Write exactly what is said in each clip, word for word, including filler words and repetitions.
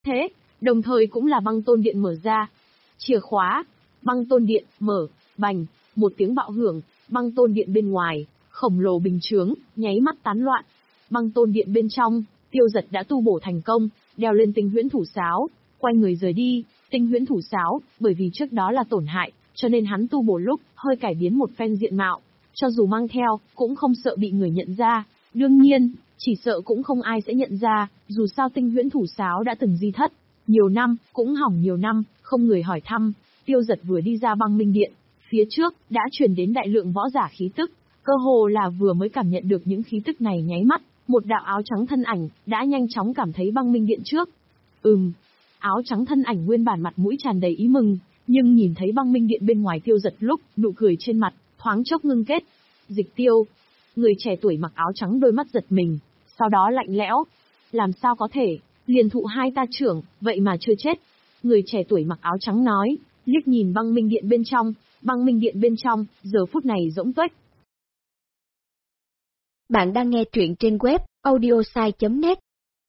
thế, đồng thời cũng là băng tôn điện mở ra. Chìa khóa, băng tôn điện, mở, bành, một tiếng bạo hưởng, băng tôn điện bên ngoài, khổng lồ bình chướng, nháy mắt tán loạn. Băng tôn điện bên trong, Tiêu Dật đã tu bổ thành công, đeo lên tinh huyễn thủ sáo, quay người rời đi. Tinh huyễn thủ sáo, bởi vì trước đó là tổn hại, cho nên hắn tu bổ lúc, hơi cải biến một phen diện mạo. Cho dù mang theo, cũng không sợ bị người nhận ra. Đương nhiên, chỉ sợ cũng không ai sẽ nhận ra, dù sao tinh huyễn thủ sáo đã từng di thất. Nhiều năm, cũng hỏng nhiều năm, không người hỏi thăm. Tiêu Dật vừa đi ra băng minh điện, phía trước, đã truyền đến đại lượng võ giả khí tức. Cơ hồ là vừa mới cảm nhận được những khí tức này nháy mắt, một đạo áo trắng thân ảnh, đã nhanh chóng cảm thấy băng minh điện trước. Ừm, áo trắng thân ảnh nguyên bản mặt mũi tràn đầy ý mừng, nhưng nhìn thấy băng minh điện bên ngoài Tiêu Dật lúc, nụ cười trên mặt, thoáng chốc ngưng kết. Dịch Tiêu, người trẻ tuổi mặc áo trắng đôi mắt giật mình, sau đó lạnh lẽo. Làm sao có thể, liền thụ hai ta trưởng, vậy mà chưa chết. Người trẻ tuổi mặc áo trắng nói, liếc nhìn băng minh điện bên trong, băng minh điện bên trong, giờ phút này rỗng tuếch. Bạn đang nghe truyện trên web audiosai chấm net.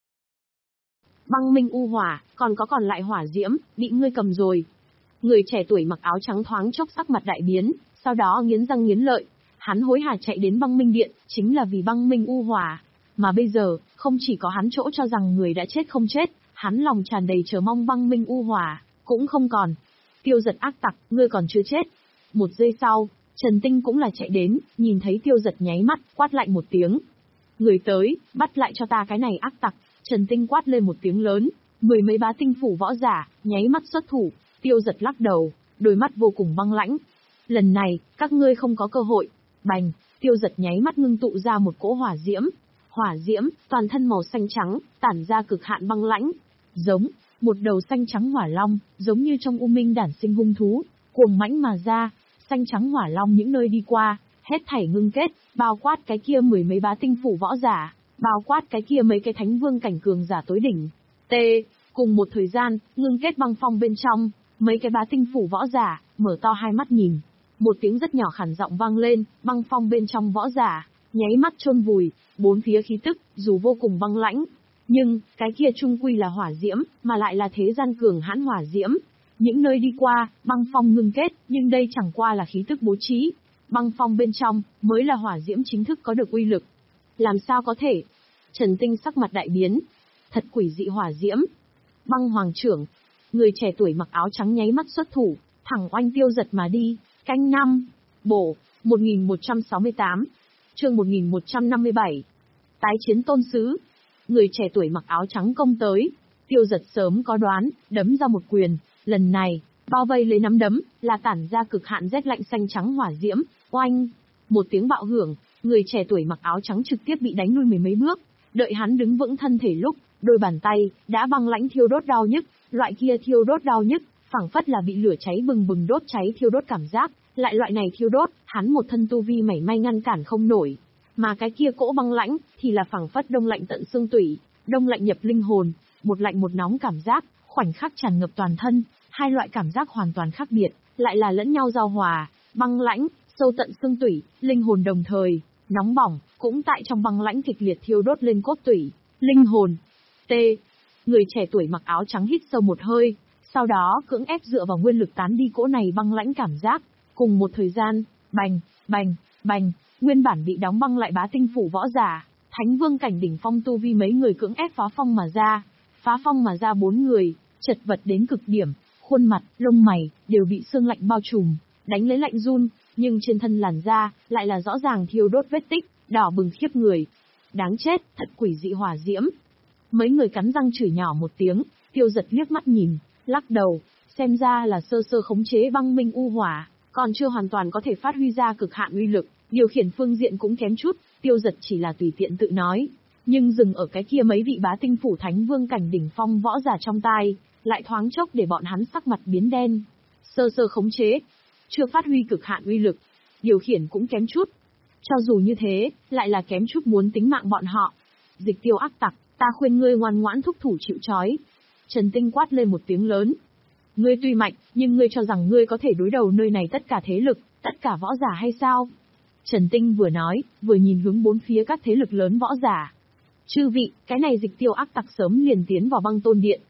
Băng minh u hỏa, còn có còn lại hỏa diễm, bị ngươi cầm rồi. Người trẻ tuổi mặc áo trắng thoáng chốc sắc mặt đại biến, sau đó nghiến răng nghiến lợi. Hắn hối hả chạy đến băng minh điện, chính là vì băng minh u hỏa. Mà bây giờ, không chỉ có hắn chỗ cho rằng người đã chết không chết, hắn lòng tràn đầy chờ mong băng minh u hỏa, cũng không còn. Tiêu Dật ác tặc, ngươi còn chưa chết. Một giây sau, Trần Tinh cũng là chạy đến, nhìn thấy Tiêu Dật nháy mắt, quát lạnh một tiếng. Người tới, bắt lại cho ta cái này ác tặc. Trần Tinh quát lên một tiếng lớn, mười mấy bá tinh phủ võ giả, nháy mắt xuất thủ. Tiêu Dật lắc đầu, đôi mắt vô cùng băng lãnh. Lần này, các ngươi không có cơ hội. Bành, Tiêu Dật nháy mắt ngưng tụ ra một cỗ hỏa diễm. Hỏa diễm, toàn thân màu xanh trắng, tản ra cực hạn băng lãnh. Giống, một đầu xanh trắng hỏa long, giống như trong u minh đản sinh hung thú, cuồng mãnh mà ra. Xanh trắng hỏa long những nơi đi qua, hết thảy ngưng kết, bao quát cái kia mười mấy bá tinh phủ võ giả, bao quát cái kia mấy cái thánh vương cảnh cường giả tối đỉnh. T, cùng một thời gian, ngưng kết băng phong bên trong, mấy cái bá tinh phủ võ giả, mở to hai mắt nhìn. Một tiếng rất nhỏ khản giọng vang lên, băng phong bên trong võ giả, nháy mắt chôn vùi, bốn phía khí tức, dù vô cùng băng lãnh. Nhưng, cái kia trung quy là hỏa diễm, mà lại là thế gian cường hãn hỏa diễm. Những nơi đi qua, băng phong ngưng kết, nhưng đây chẳng qua là khí tức bố trí. Băng phong bên trong, mới là hỏa diễm chính thức có được uy lực. Làm sao có thể? Trần Tinh sắc mặt đại biến. Thật quỷ dị hỏa diễm. Băng hoàng trưởng. Người trẻ tuổi mặc áo trắng nháy mắt xuất thủ, thẳng oanh Tiêu Dật mà đi. Canh năm. Bổ. một nghìn một trăm sáu mươi tám. Chương một nghìn một trăm năm mươi bảy. Tái chiến tôn sứ. Người trẻ tuổi mặc áo trắng công tới. Tiêu Dật sớm có đoán, đấm ra một quyền. Lần này, bao vây lấy nắm đấm, là tản ra cực hạn rét lạnh xanh trắng hỏa diễm. Oanh. Một tiếng bạo hưởng, người trẻ tuổi mặc áo trắng trực tiếp bị đánh lui mười mấy bước. Đợi hắn đứng vững thân thể lúc, đôi bàn tay đã băng lãnh thiêu đốt đau nhức, loại kia thiêu đốt đau nhức, phảng phất là bị lửa cháy bừng bừng đốt cháy thiêu đốt cảm giác, lại loại này thiêu đốt, hắn một thân tu vi mảy may ngăn cản không nổi, mà cái kia cỗ băng lãnh thì là phảng phất đông lạnh tận xương tủy, đông lạnh nhập linh hồn, một lạnh một nóng cảm giác, khoảnh khắc tràn ngập toàn thân, hai loại cảm giác hoàn toàn khác biệt, lại là lẫn nhau giao hòa, băng lãnh, sâu tận xương tủy, linh hồn đồng thời, nóng bỏng, cũng tại trong băng lãnh kịch liệt thiêu đốt lên cốt tủy, linh hồn. T. Người trẻ tuổi mặc áo trắng hít sâu một hơi, sau đó cưỡng ép dựa vào nguyên lực tán đi cỗ này băng lãnh cảm giác. Cùng một thời gian, bành, bành, bành, nguyên bản bị đóng băng lại bá tinh phủ võ giả, thánh vương cảnh đỉnh phong tu vi mấy người cưỡng ép phá phong mà ra, phá phong mà ra bốn người, chật vật đến cực điểm, khuôn mặt, lông mày đều bị sương lạnh bao trùm, đánh lấy lạnh run, nhưng trên thân làn da lại là rõ ràng thiêu đốt vết tích, đỏ bừng khiếp người. Đáng chết, thật quỷ dị hỏa diễm. Mấy người cắn răng chửi nhỏ một tiếng, Tiêu Dật liếc mắt nhìn, lắc đầu, xem ra là sơ sơ khống chế băng minh u hỏa, còn chưa hoàn toàn có thể phát huy ra cực hạn uy lực, điều khiển phương diện cũng kém chút. Tiêu Dật chỉ là tùy tiện tự nói, nhưng dừng ở cái kia mấy vị bá tinh phủ thánh vương cảnh đỉnh phong võ giả trong tai, lại thoáng chốc để bọn hắn sắc mặt biến đen. Sơ sơ khống chế, chưa phát huy cực hạn uy lực, điều khiển cũng kém chút. Cho dù như thế, lại là kém chút muốn tính mạng bọn họ. Dịch Tiêu ác tặc, ta khuyên ngươi ngoan ngoãn thúc thủ chịu trói. Trần Tinh quát lên một tiếng lớn. Ngươi tuy mạnh, nhưng ngươi cho rằng ngươi có thể đối đầu nơi này tất cả thế lực, tất cả võ giả hay sao? Trần Tinh vừa nói, vừa nhìn hướng bốn phía các thế lực lớn võ giả. Chư vị, cái này Dịch Tiêu ác tặc sớm liền tiến vào băng tôn điện.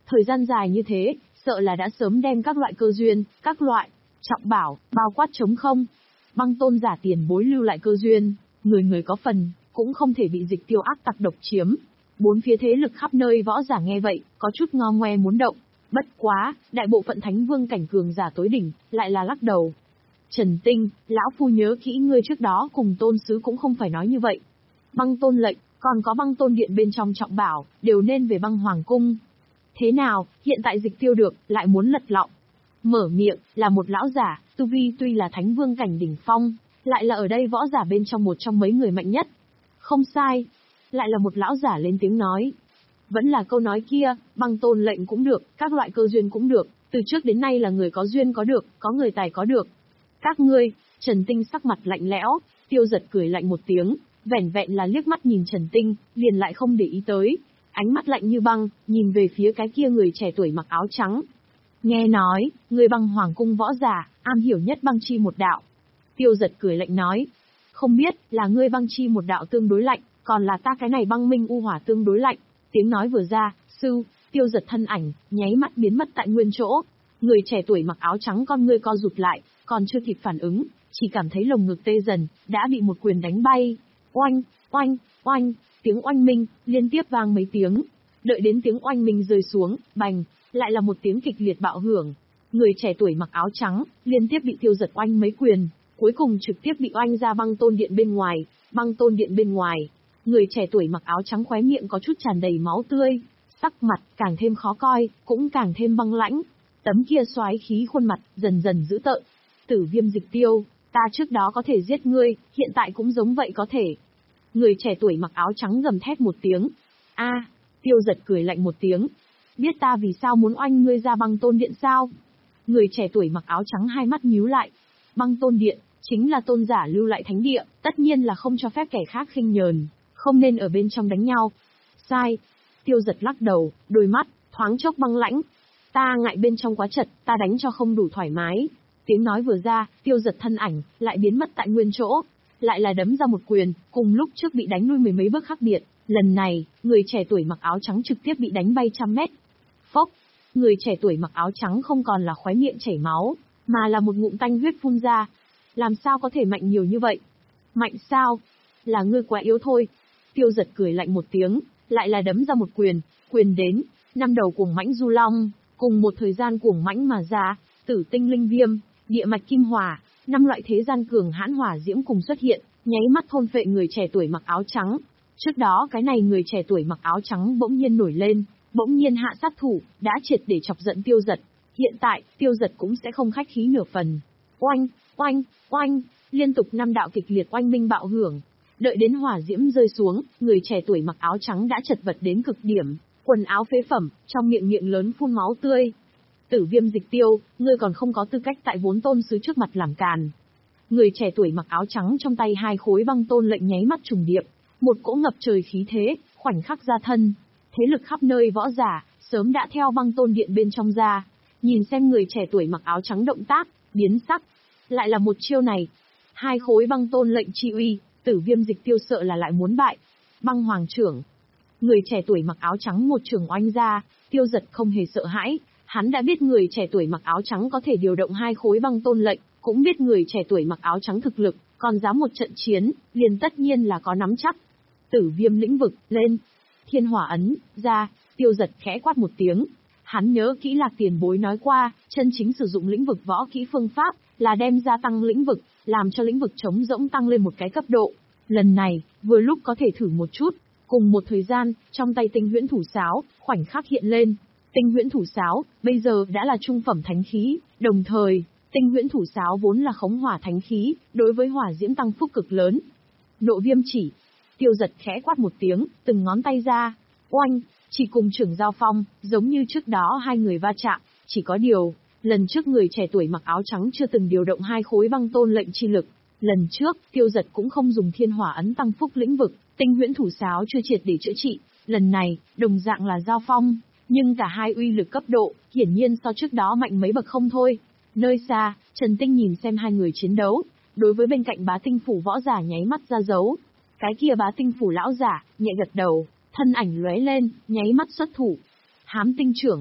Thời gian dài như thế, sợ là đã sớm đem các loại cơ duyên, các loại trọng bảo, bao quát trống không. Băng tôn giả tiền bối lưu lại cơ duyên, người người có phần, cũng không thể bị dịch tiêu ác tặc độc chiếm. Bốn phía thế lực khắp nơi võ giả nghe vậy, có chút ngo ngoe muốn động. Bất quá, đại bộ phận thánh vương cảnh cường giả tối đỉnh, lại là lắc đầu. Trần Tinh, lão phu nhớ kỹ ngươi trước đó cùng tôn sứ cũng không phải nói như vậy. Băng tôn lệnh, còn có băng tôn điện bên trong trọng bảo, đều nên về băng hoàng cung. Thế nào, hiện tại dịch tiêu được, lại muốn lật lọng. Mở miệng, là một lão giả, tu vi tuy là thánh vương cảnh đỉnh phong, lại là ở đây võ giả bên trong một trong mấy người mạnh nhất. Không sai, lại là một lão giả lên tiếng nói. Vẫn là câu nói kia, băng tôn lệnh cũng được, các loại cơ duyên cũng được, từ trước đến nay là người có duyên có được, có người tài có được. Các ngươi, Trần Tinh sắc mặt lạnh lẽo, Tiêu Giật cười lạnh một tiếng, vẻn vẹn là liếc mắt nhìn Trần Tinh, liền lại không để ý tới, ánh mắt lạnh như băng, nhìn về phía cái kia người trẻ tuổi mặc áo trắng. Nghe nói, người băng hoàng cung võ giả, am hiểu nhất băng chi một đạo. Tiêu Giật cười lạnh nói, không biết là ngươi băng chi một đạo tương đối lạnh, còn là ta cái này băng minh u hỏa tương đối lạnh. Tiếng nói vừa ra, sư, Tiêu Giật thân ảnh, nháy mắt biến mất tại nguyên chỗ. Người trẻ tuổi mặc áo trắng con ngươi co rụt lại, còn chưa kịp phản ứng, chỉ cảm thấy lồng ngực tê dần, đã bị một quyền đánh bay. Oanh, oanh, oanh, tiếng oanh minh, liên tiếp vang mấy tiếng. Đợi đến tiếng oanh minh rơi xuống, bành, lại là một tiếng kịch liệt bạo hưởng. Người trẻ tuổi mặc áo trắng, liên tiếp bị Tiêu Giật oanh mấy quyền, cuối cùng trực tiếp bị oanh ra băng tôn điện bên ngoài, băng tôn điện bên ngoài. Người trẻ tuổi mặc áo trắng khóe miệng có chút tràn đầy máu tươi, sắc mặt càng thêm khó coi, cũng càng thêm băng lãnh. Tấm kia xoái khí khuôn mặt, dần dần dữ tợn. Tử Viêm Dịch Tiêu, ta trước đó có thể giết ngươi, hiện tại cũng giống vậy có thể. Người trẻ tuổi mặc áo trắng gầm thét một tiếng. A, Tiêu Giật cười lạnh một tiếng. Biết ta vì sao muốn oanh ngươi ra băng tôn điện sao? Người trẻ tuổi mặc áo trắng hai mắt nhíu lại. Băng tôn điện, chính là tôn giả lưu lại thánh địa, tất nhiên là không cho phép kẻ khác khinh nhờn, không nên ở bên trong đánh nhau. Sai. Tiêu Giật lắc đầu, đôi mắt, thoáng chốc băng lãnh. Ta ngại bên trong quá chật, ta đánh cho không đủ thoải mái. Tiếng nói vừa ra, Tiêu Giật thân ảnh, lại biến mất tại nguyên chỗ. Lại là đấm ra một quyền, cùng lúc trước bị đánh lui mười mấy bước khác biệt. Lần này, người trẻ tuổi mặc áo trắng trực tiếp bị đánh bay trăm mét. Phốc, người trẻ tuổi mặc áo trắng không còn là khóe miệng chảy máu, mà là một ngụm tanh huyết phun ra. Làm sao có thể mạnh nhiều như vậy? Mạnh sao? Là ngươi quá yếu thôi. Tiêu Giật cười lạnh một tiếng, lại là đấm ra một quyền, quyền đến, năm đầu cuồng mãnh du long, cùng một thời gian cuồng mãnh mà ra, tử tinh linh viêm, địa mạch kim hỏa, năm loại thế gian cường hãn hỏa diễm cùng xuất hiện, nháy mắt thôn phệ người trẻ tuổi mặc áo trắng. Trước đó cái này người trẻ tuổi mặc áo trắng bỗng nhiên nổi lên, bỗng nhiên hạ sát thủ, đã triệt để chọc giận Tiêu Giật. Hiện tại, Tiêu Giật cũng sẽ không khách khí nửa phần. Oanh, oanh, oanh, liên tục năm đạo kịch liệt oanh minh bạo hưởng. Đợi đến hỏa diễm rơi xuống, người trẻ tuổi mặc áo trắng đã chật vật đến cực điểm, quần áo phế phẩm, trong miệng miệng lớn phun máu tươi. Tử Viêm Dịch Tiêu, ngươi còn không có tư cách tại vốn tôn sứ trước mặt làm càn. Người trẻ tuổi mặc áo trắng trong tay hai khối băng tôn lệnh nháy mắt trùng điệp, một cỗ ngập trời khí thế, khoảnh khắc ra thân. Thế lực khắp nơi võ giả, sớm đã theo băng tôn điện bên trong ra. Nhìn xem người trẻ tuổi mặc áo trắng động tác, biến sắc. Lại là một chiêu này. Hai khối băng tôn lệnh chi uy, Tử Viêm Dịch Tiêu sợ là lại muốn bại. Băng hoàng trưởng. Người trẻ tuổi mặc áo trắng một trường oanh ra, Tiêu Giật không hề sợ hãi. Hắn đã biết người trẻ tuổi mặc áo trắng có thể điều động hai khối băng tôn lệnh, cũng biết người trẻ tuổi mặc áo trắng thực lực, còn dám một trận chiến, liền tất nhiên là có nắm chắc. Tử Viêm lĩnh vực, lên. Thiên hỏa ấn, ra, Tiêu Giật khẽ quát một tiếng. Hắn nhớ kỹ Lạc Tiền Bối nói qua, chân chính sử dụng lĩnh vực võ kỹ phương pháp, là đem gia tăng lĩnh vực, làm cho lĩnh vực trống rỗng tăng lên một cái cấp độ. Lần này, vừa lúc có thể thử một chút. Cùng một thời gian, trong tay tinh huyễn thủ sáo, khoảnh khắc hiện lên. Tinh huyễn thủ sáo, bây giờ đã là trung phẩm thánh khí, đồng thời, tinh huyễn thủ sáo vốn là khống hỏa thánh khí, đối với hỏa diễm tăng phúc cực lớn. Nộ viêm chỉ. Tiêu Giật khẽ quát một tiếng, từng ngón tay ra. Oanh, chỉ cùng trưởng giao phong, giống như trước đó hai người va chạm, chỉ có điều, lần trước người trẻ tuổi mặc áo trắng chưa từng điều động hai khối băng tôn lệnh chi lực. Lần trước, Tiêu Giật cũng không dùng thiên hỏa ấn tăng phúc lĩnh vực, tinh huyễn thủ sáo chưa triệt để chữa trị. Lần này, đồng dạng là giao phong, nhưng cả hai uy lực cấp độ, hiển nhiên so trước đó mạnh mấy bậc không thôi. Nơi xa, Trần Tinh nhìn xem hai người chiến đấu, đối với bên cạnh Bá Tinh phủ võ giả nháy mắt ra dấu. Cái kia Bá Tinh phủ lão giả, nhẹ gật đầu, thân ảnh lóe lên, nháy mắt xuất thủ. Hám tinh trưởng,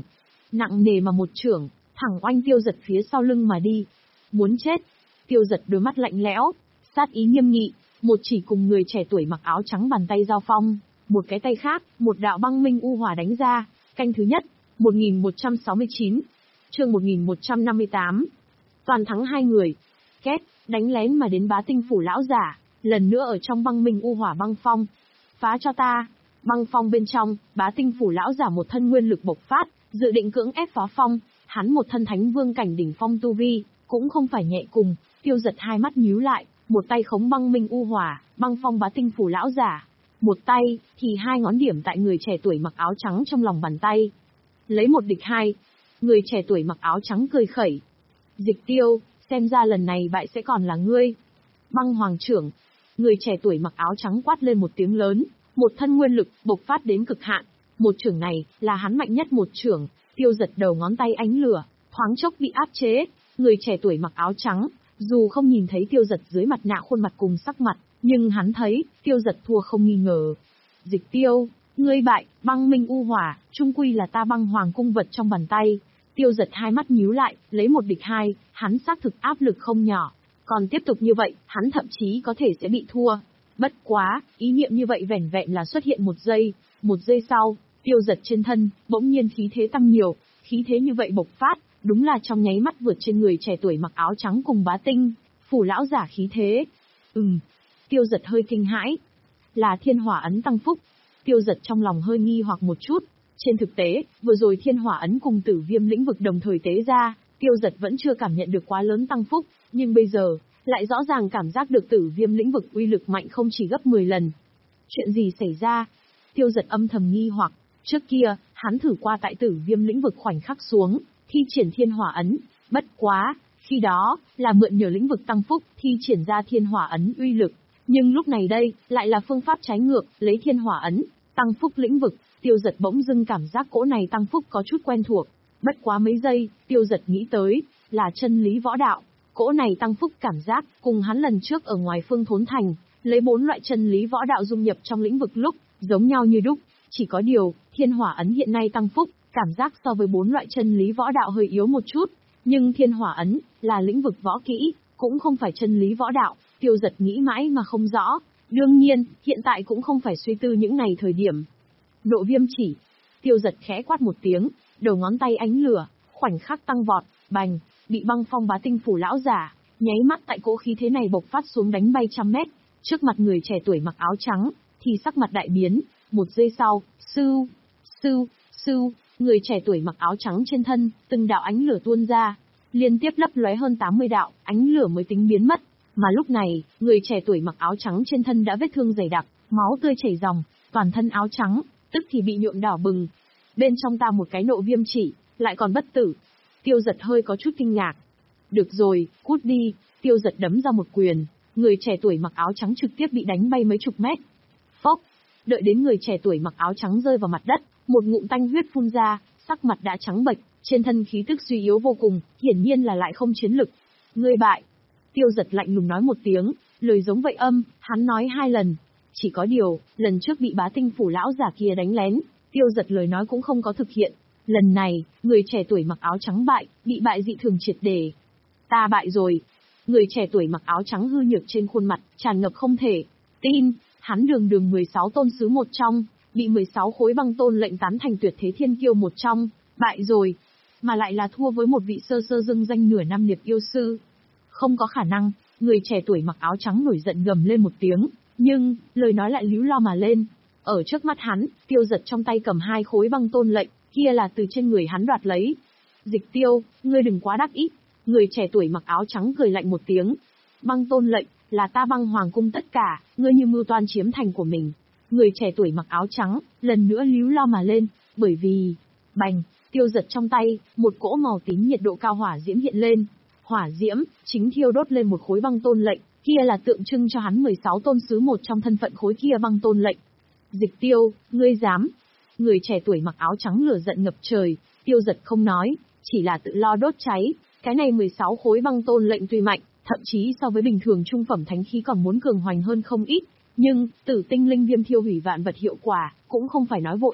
nặng nề mà một chưởng, thẳng oanh Tiêu Giật phía sau lưng mà đi. Muốn chết. Tiêu Giật đôi mắt lạnh lẽo, sát ý nghiêm nghị, một chỉ cùng người trẻ tuổi mặc áo trắng bàn tay giao phong, một cái tay khác, một đạo băng minh u hỏa đánh ra. Canh thứ nhất, một nghìn một trăm sáu mươi chín, chương một nghìn một trăm năm mươi tám. Toàn thắng hai người. Két, đánh lén mà đến Bá Tinh phủ lão giả, lần nữa ở trong băng minh u hỏa băng phong. Phá cho ta. Băng phong bên trong, Bá Tinh phủ lão giả một thân nguyên lực bộc phát, dự định cưỡng ép phá phong. Hắn một thân thánh vương cảnh đỉnh phong tu vi, cũng không phải nhẹ cùng. Tiêu Giật hai mắt nhíu lại, một tay khống băng minh u hỏa, băng phong Bá Tinh phủ lão giả, một tay thì hai ngón điểm tại người trẻ tuổi mặc áo trắng trong lòng bàn tay. Lấy một địch hai. Người trẻ tuổi mặc áo trắng cười khẩy. Dịch Tiêu, xem ra lần này bại sẽ còn là ngươi. Băng hoàng trưởng. Người trẻ tuổi mặc áo trắng quát lên một tiếng lớn, một thân nguyên lực bộc phát đến cực hạn. Một trưởng này là hắn mạnh nhất một trưởng. Tiêu Giật đầu ngón tay ánh lửa, thoáng chốc bị áp chế. Người trẻ tuổi mặc áo trắng, dù không nhìn thấy Tiêu Giật dưới mặt nạ khuôn mặt cùng sắc mặt, nhưng hắn thấy, Tiêu Giật thua không nghi ngờ. Dịch Tiêu, ngươi bại, băng minh u hỏa, trung quy là ta băng hoàng cung vật trong bàn tay. Tiêu Giật hai mắt nhíu lại, lấy một địch hai, hắn xác thực áp lực không nhỏ. Còn tiếp tục như vậy, hắn thậm chí có thể sẽ bị thua. Bất quá, ý niệm như vậy vẻn vẹn là xuất hiện một giây. Một giây sau, Tiêu Giật trên thân, bỗng nhiên khí thế tăng nhiều, khí thế như vậy bộc phát, đúng là trong nháy mắt vượt trên người trẻ tuổi mặc áo trắng cùng Bá Tinh phủ lão giả khí thế. Ừm. Tiêu Giật hơi kinh hãi. Là thiên hỏa ấn tăng phúc. Tiêu Giật trong lòng hơi nghi hoặc một chút. Trên thực tế, vừa rồi thiên hỏa ấn cùng tử viêm lĩnh vực đồng thời tế ra, Tiêu Giật vẫn chưa cảm nhận được quá lớn tăng phúc, nhưng bây giờ, lại rõ ràng cảm giác được tử viêm lĩnh vực uy lực mạnh không chỉ gấp mười lần. Chuyện gì xảy ra? Tiêu Giật âm thầm nghi hoặc, trước kia, hắn thử qua tại tử viêm lĩnh vực khoảnh khắc xuống, thi triển thiên hỏa ấn, bất quá, khi đó, là mượn nhờ lĩnh vực tăng phúc, thi triển ra thiên hỏa ấn uy lực. Nhưng lúc này đây, lại là phương pháp trái ngược, lấy thiên hỏa ấn, tăng phúc lĩnh vực. Tiêu Giật bỗng dưng cảm giác cỗ này tăng phúc có chút quen thuộc. Bất quá mấy giây, Tiêu Giật nghĩ tới, là chân lý võ đạo. Cỗ này tăng phúc cảm giác, cùng hắn lần trước ở ngoài Phương Thốn Thành, lấy bốn loại chân lý võ đạo dung nhập trong lĩnh vực lúc, giống nhau như đúc. Chỉ có điều, thiên hỏa ấn hiện nay tăng phúc, cảm giác so với bốn loại chân lý võ đạo hơi yếu một chút. Nhưng thiên hỏa ấn, là lĩnh vực võ kỹ, cũng không phải chân lý võ đạo. Tiêu Giật nghĩ mãi mà không rõ. Đương nhiên, hiện tại cũng không phải suy tư những này thời điểm. Độ viêm chỉ. Tiêu Giật khẽ quát một tiếng, đầu ngón tay ánh lửa, khoảnh khắc tăng vọt, bành, bị băng phong Bá Tinh phủ lão giả, nháy mắt tại cỗ khí thế này bộc phát xuống đánh bay trăm mét. Trước mặt người trẻ tuổi mặc áo trắng, thì sắc mặt đại biến. Một giây sau, sưu, sưu, sưu, người trẻ tuổi mặc áo trắng trên thân, từng đạo ánh lửa tuôn ra, liên tiếp lấp lóe hơn tám mươi đạo, ánh lửa mới tính biến mất. Mà lúc này, người trẻ tuổi mặc áo trắng trên thân đã vết thương dày đặc, máu tươi chảy ròng, toàn thân áo trắng, tức thì bị nhuộm đỏ bừng. Bên trong ta một cái nộ viêm chỉ, lại còn bất tử. Tiêu Giật hơi có chút kinh ngạc. Được rồi, cút đi. Tiêu Giật đấm ra một quyền, người trẻ tuổi mặc áo trắng trực tiếp bị đánh bay mấy chục mét. Phốc, đợi đến người trẻ tuổi mặc áo trắng rơi vào mặt đất, một ngụm tanh huyết phun ra, sắc mặt đã trắng bệch, trên thân khí tức suy yếu vô cùng, hiển nhiên là lại không chiến lực. Ngươi bại. Tiêu Giật lạnh lùng nói một tiếng, lời giống vậy âm, hắn nói hai lần. Chỉ có điều, lần trước bị Bá Tinh phủ lão giả kia đánh lén, Tiêu Giật lời nói cũng không có thực hiện. Lần này, người trẻ tuổi mặc áo trắng bại, bị bại dị thường triệt để. Ta bại rồi. Người trẻ tuổi mặc áo trắng hư nhược trên khuôn mặt, tràn ngập không thể tin. Hắn đường đường mười sáu tôn sứ một trong, bị mười sáu khối băng tôn lệnh tán thành tuyệt thế thiên kiêu một trong, bại rồi. Mà lại là thua với một vị sơ sơ dưng danh nửa năm liệt yêu sư. Không có khả năng. Người trẻ tuổi mặc áo trắng nổi giận gầm lên một tiếng, nhưng, lời nói lại líu lo mà lên. Ở trước mắt hắn, Tiêu Giật trong tay cầm hai khối băng tôn lệnh, kia là từ trên người hắn đoạt lấy. Dịch Tiêu, ngươi đừng quá đắc ý. Người trẻ tuổi mặc áo trắng cười lạnh một tiếng. Băng tôn lệnh, là ta băng hoàng cung tất cả, ngươi như mưu toan chiếm thành của mình. Người trẻ tuổi mặc áo trắng, lần nữa líu lo mà lên, bởi vì... Bành, Tiêu Giật trong tay, một cỗ màu tím nhiệt độ cao hỏa diễm hiện lên. Hỏa diễm, chính thiêu đốt lên một khối băng tôn lệnh, kia là tượng trưng cho hắn mười sáu tôn sứ một trong thân phận khối kia băng tôn lệnh. Dịch Tiêu, ngươi dám. Người trẻ tuổi mặc áo trắng lửa giận ngập trời, Tiêu Giật không nói, chỉ là tự lo đốt cháy. Cái này mười sáu khối băng tôn lệnh tuy mạnh, thậm chí so với bình thường trung phẩm thánh khí còn muốn cường hoành hơn không ít, nhưng, tử tinh linh viêm thiêu hủy vạn vật hiệu quả, cũng không phải nói vô ích.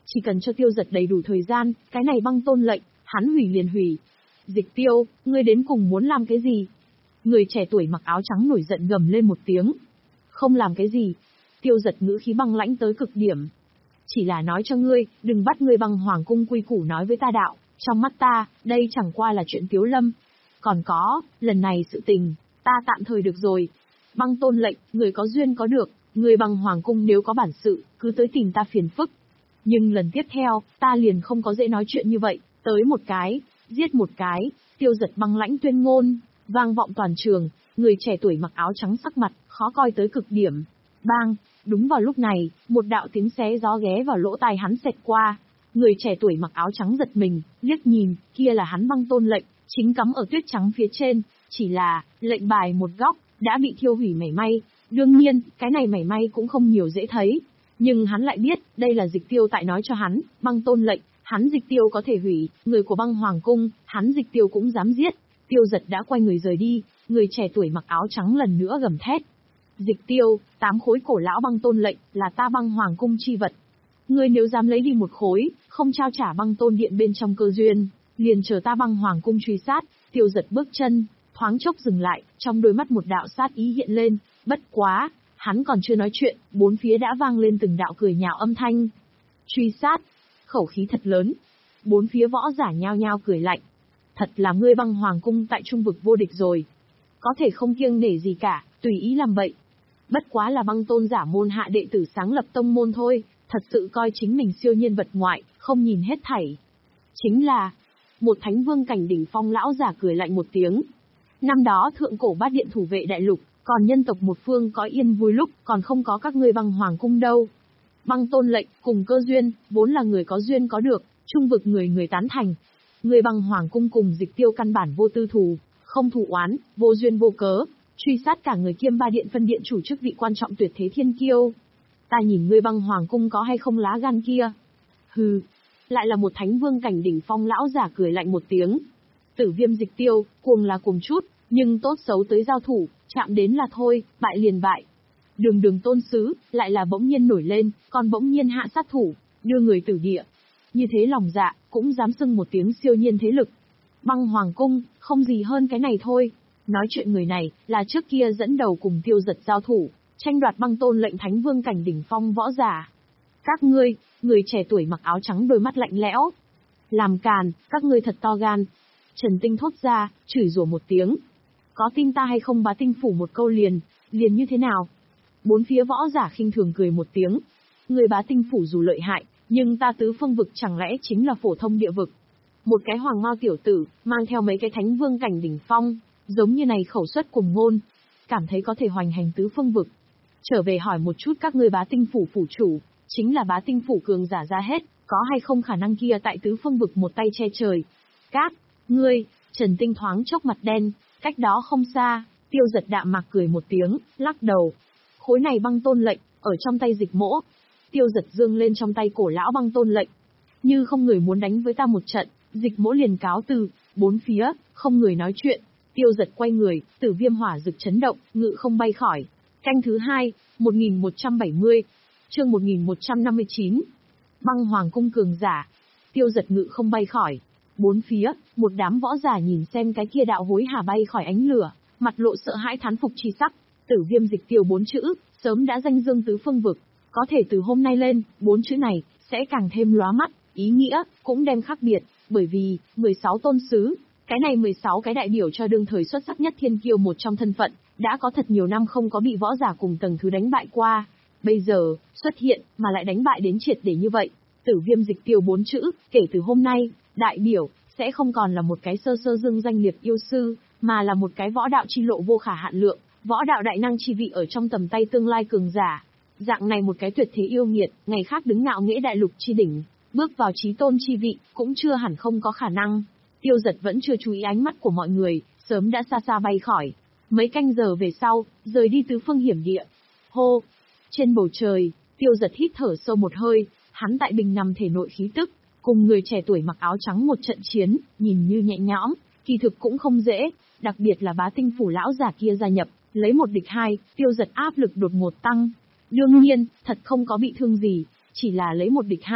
Chỉ cần cho Tiêu Giật đầy đủ thời gian, cái này băng tôn lệnh, hắn hủy liền hủy. Dịch Tiêu, ngươi đến cùng muốn làm cái gì? Người trẻ tuổi mặc áo trắng nổi giận gầm lên một tiếng. Không làm cái gì. Tiêu Giật ngữ khí băng lãnh tới cực điểm. Chỉ là nói cho ngươi, đừng bắt ngươi băng hoàng cung quy củ nói với ta đạo, trong mắt ta, đây chẳng qua là chuyện tiếu lâm. Còn có, lần này sự tình, ta tạm thời được rồi. Băng tôn lệnh, người có duyên có được, người băng hoàng cung nếu có bản sự, cứ tới tìm ta phiền phức. Nhưng lần tiếp theo, ta liền không có dễ nói chuyện như vậy, tới một cái, giết một cái, Tiêu Giật băng lãnh tuyên ngôn, vang vọng toàn trường, người trẻ tuổi mặc áo trắng sắc mặt, khó coi tới cực điểm. Bang, đúng vào lúc này, một đạo tiếng xé gió ghé vào lỗ tai hắn xẹt qua. Người trẻ tuổi mặc áo trắng giật mình, liếc nhìn, kia là hắn băng tôn lệnh, chính cắm ở tuyết trắng phía trên, chỉ là, lệnh bài một góc, đã bị thiêu hủy mảy may. Đương nhiên, cái này mảy may cũng không nhiều dễ thấy. Nhưng hắn lại biết, đây là Dịch Tiêu tại nói cho hắn, băng tôn lệnh, hắn Dịch Tiêu có thể hủy, người của băng hoàng cung, hắn Dịch Tiêu cũng dám giết. Tiêu Giật đã quay người rời đi, người trẻ tuổi mặc áo trắng lần nữa gầm thét. Dịch Tiêu, tám khối cổ lão băng tôn lệnh, là ta băng hoàng cung chi vật. Ngươi nếu dám lấy đi một khối, không trao trả băng tôn điện bên trong cơ duyên, liền chờ ta băng hoàng cung truy sát. Tiêu Giật bước chân, thoáng chốc dừng lại, trong đôi mắt một đạo sát ý hiện lên, bất quá, hắn còn chưa nói chuyện, bốn phía đã vang lên từng đạo cười nhạo âm thanh. Truy sát, khẩu khí thật lớn. Bốn phía võ giả nhao nhao cười lạnh. Thật là ngươi băng hoàng cung tại trung vực vô địch rồi. Có thể không kiêng nể gì cả, tùy ý làm vậy. Bất quá là băng tôn giả môn hạ đệ tử sáng lập tông môn thôi, thật sự coi chính mình siêu nhiên vật ngoại, không nhìn hết thảy. Chính là, một thánh vương cảnh đỉnh phong lão giả cười lạnh một tiếng. Năm đó thượng cổ bát điện thủ vệ đại lục, còn nhân tộc một phương có yên vui lúc, còn không có các ngươi băng hoàng cung đâu. Băng tôn lệnh, cùng cơ duyên, vốn là người có duyên có được, trung vực người người tán thành. Người băng hoàng cung cùng Dịch Tiêu căn bản vô tư thù, không thù oán, vô duyên vô cớ, truy sát cả người kiêm ba điện phân điện chủ chức vị quan trọng tuyệt thế thiên kiêu. Ta nhìn ngươi băng hoàng cung có hay không lá gan kia. Hừ, lại là một thánh vương cảnh đỉnh phong lão giả cười lạnh một tiếng. Tử Viêm Dịch Tiêu, cuồng là cuồng chút, nhưng tốt xấu tới giao thủ, chạm đến là thôi, bại liền bại. Đường đường tôn sứ, lại là bỗng nhiên nổi lên, còn bỗng nhiên hạ sát thủ, đưa người tử địa. Như thế lòng dạ, cũng dám xưng một tiếng siêu nhiên thế lực. Băng hoàng cung, không gì hơn cái này thôi. Nói chuyện người này, là trước kia dẫn đầu cùng Tiêu Giật giao thủ, tranh đoạt băng tôn lệnh thánh vương cảnh đỉnh phong võ giả. Các ngươi, người trẻ tuổi mặc áo trắng đôi mắt lạnh lẽo. Làm càn, các ngươi thật to gan. Trần Tinh thốt ra, chửi rủa một tiếng. Có tin ta hay không bá tinh phủ một câu liền, liền như thế nào? Bốn phía võ giả khinh thường cười một tiếng. Người bá tinh phủ dù lợi hại, nhưng ta tứ phương vực chẳng lẽ chính là phổ thông địa vực. Một cái hoàng mao tiểu tử, mang theo mấy cái thánh vương cảnh đỉnh phong, giống như này khẩu suất cùng ngôn. Cảm thấy có thể hoành hành tứ phương vực. Trở về hỏi một chút các ngươi bá tinh phủ phủ chủ, chính là bá tinh phủ cường giả ra hết, có hay không khả năng kia tại tứ phương vực một tay che trời. Các, ngươi, Trần Tinh thoáng chốc mặt đen, cách đó không xa, Tiêu Giật đạm mạc cười một tiếng, lắc đầu. Khối này băng tôn lệnh, ở trong tay Dịch Mỗ. Tiêu Giật dương lên trong tay cổ lão băng tôn lệnh. Như không người muốn đánh với ta một trận, Dịch Mỗ liền cáo từ, bốn phía, không người nói chuyện. Tiêu Giật quay người, Tử Viêm hỏa rực chấn động, ngự không bay khỏi. Canh thứ hai, một nghìn một trăm bảy mươi, chương một nghìn một trăm năm mươi chín. Băng hoàng cung cường giả. Tiêu Giật ngự không bay khỏi. Bốn phía, một đám võ giả nhìn xem cái kia đạo hối hà bay khỏi ánh lửa, mặt lộ sợ hãi thán phục chi sắc. Tử Viêm Dịch Tiêu bốn chữ, sớm đã danh dương tứ phương vực. Có thể từ hôm nay lên, bốn chữ này, sẽ càng thêm lóa mắt, ý nghĩa, cũng đem khác biệt, bởi vì, mười sáu tôn sứ, cái này mười sáu cái đại biểu cho đương thời xuất sắc nhất thiên kiêu một trong thân phận, đã có thật nhiều năm không có bị võ giả cùng tầng thứ đánh bại qua. Bây giờ, xuất hiện, mà lại đánh bại đến triệt để như vậy. Tử Viêm Dịch Tiêu bốn chữ, kể từ hôm nay, đại biểu, sẽ không còn là một cái sơ sơ dương danh liệt yêu sư, mà là một cái võ đạo chi lộ vô khả hạn lượng, võ đạo đại năng chi vị ở trong tầm tay tương lai cường giả. Dạng này một cái tuyệt thế yêu nghiệt, ngày khác đứng ngạo nghễ đại lục chi đỉnh, bước vào chí tôn chi vị, cũng chưa hẳn không có khả năng. Tiêu Giật vẫn chưa chú ý ánh mắt của mọi người, sớm đã xa xa bay khỏi. Mấy canh giờ về sau, rời đi tứ phương hiểm địa. Hô! Trên bầu trời, Tiêu Giật hít thở sâu một hơi, hắn tại bình nằm thể nội khí tức, cùng người trẻ tuổi mặc áo trắng một trận chiến, nhìn như nhẹ nhõm, kỳ thực cũng không dễ, đặc biệt là bá tinh phủ lão già kia gia nhập, lấy một địch hai, Tiêu Giật áp lực đột ngột tăng. Đương nhiên, thật không có bị thương gì, chỉ là lấy một địch hai,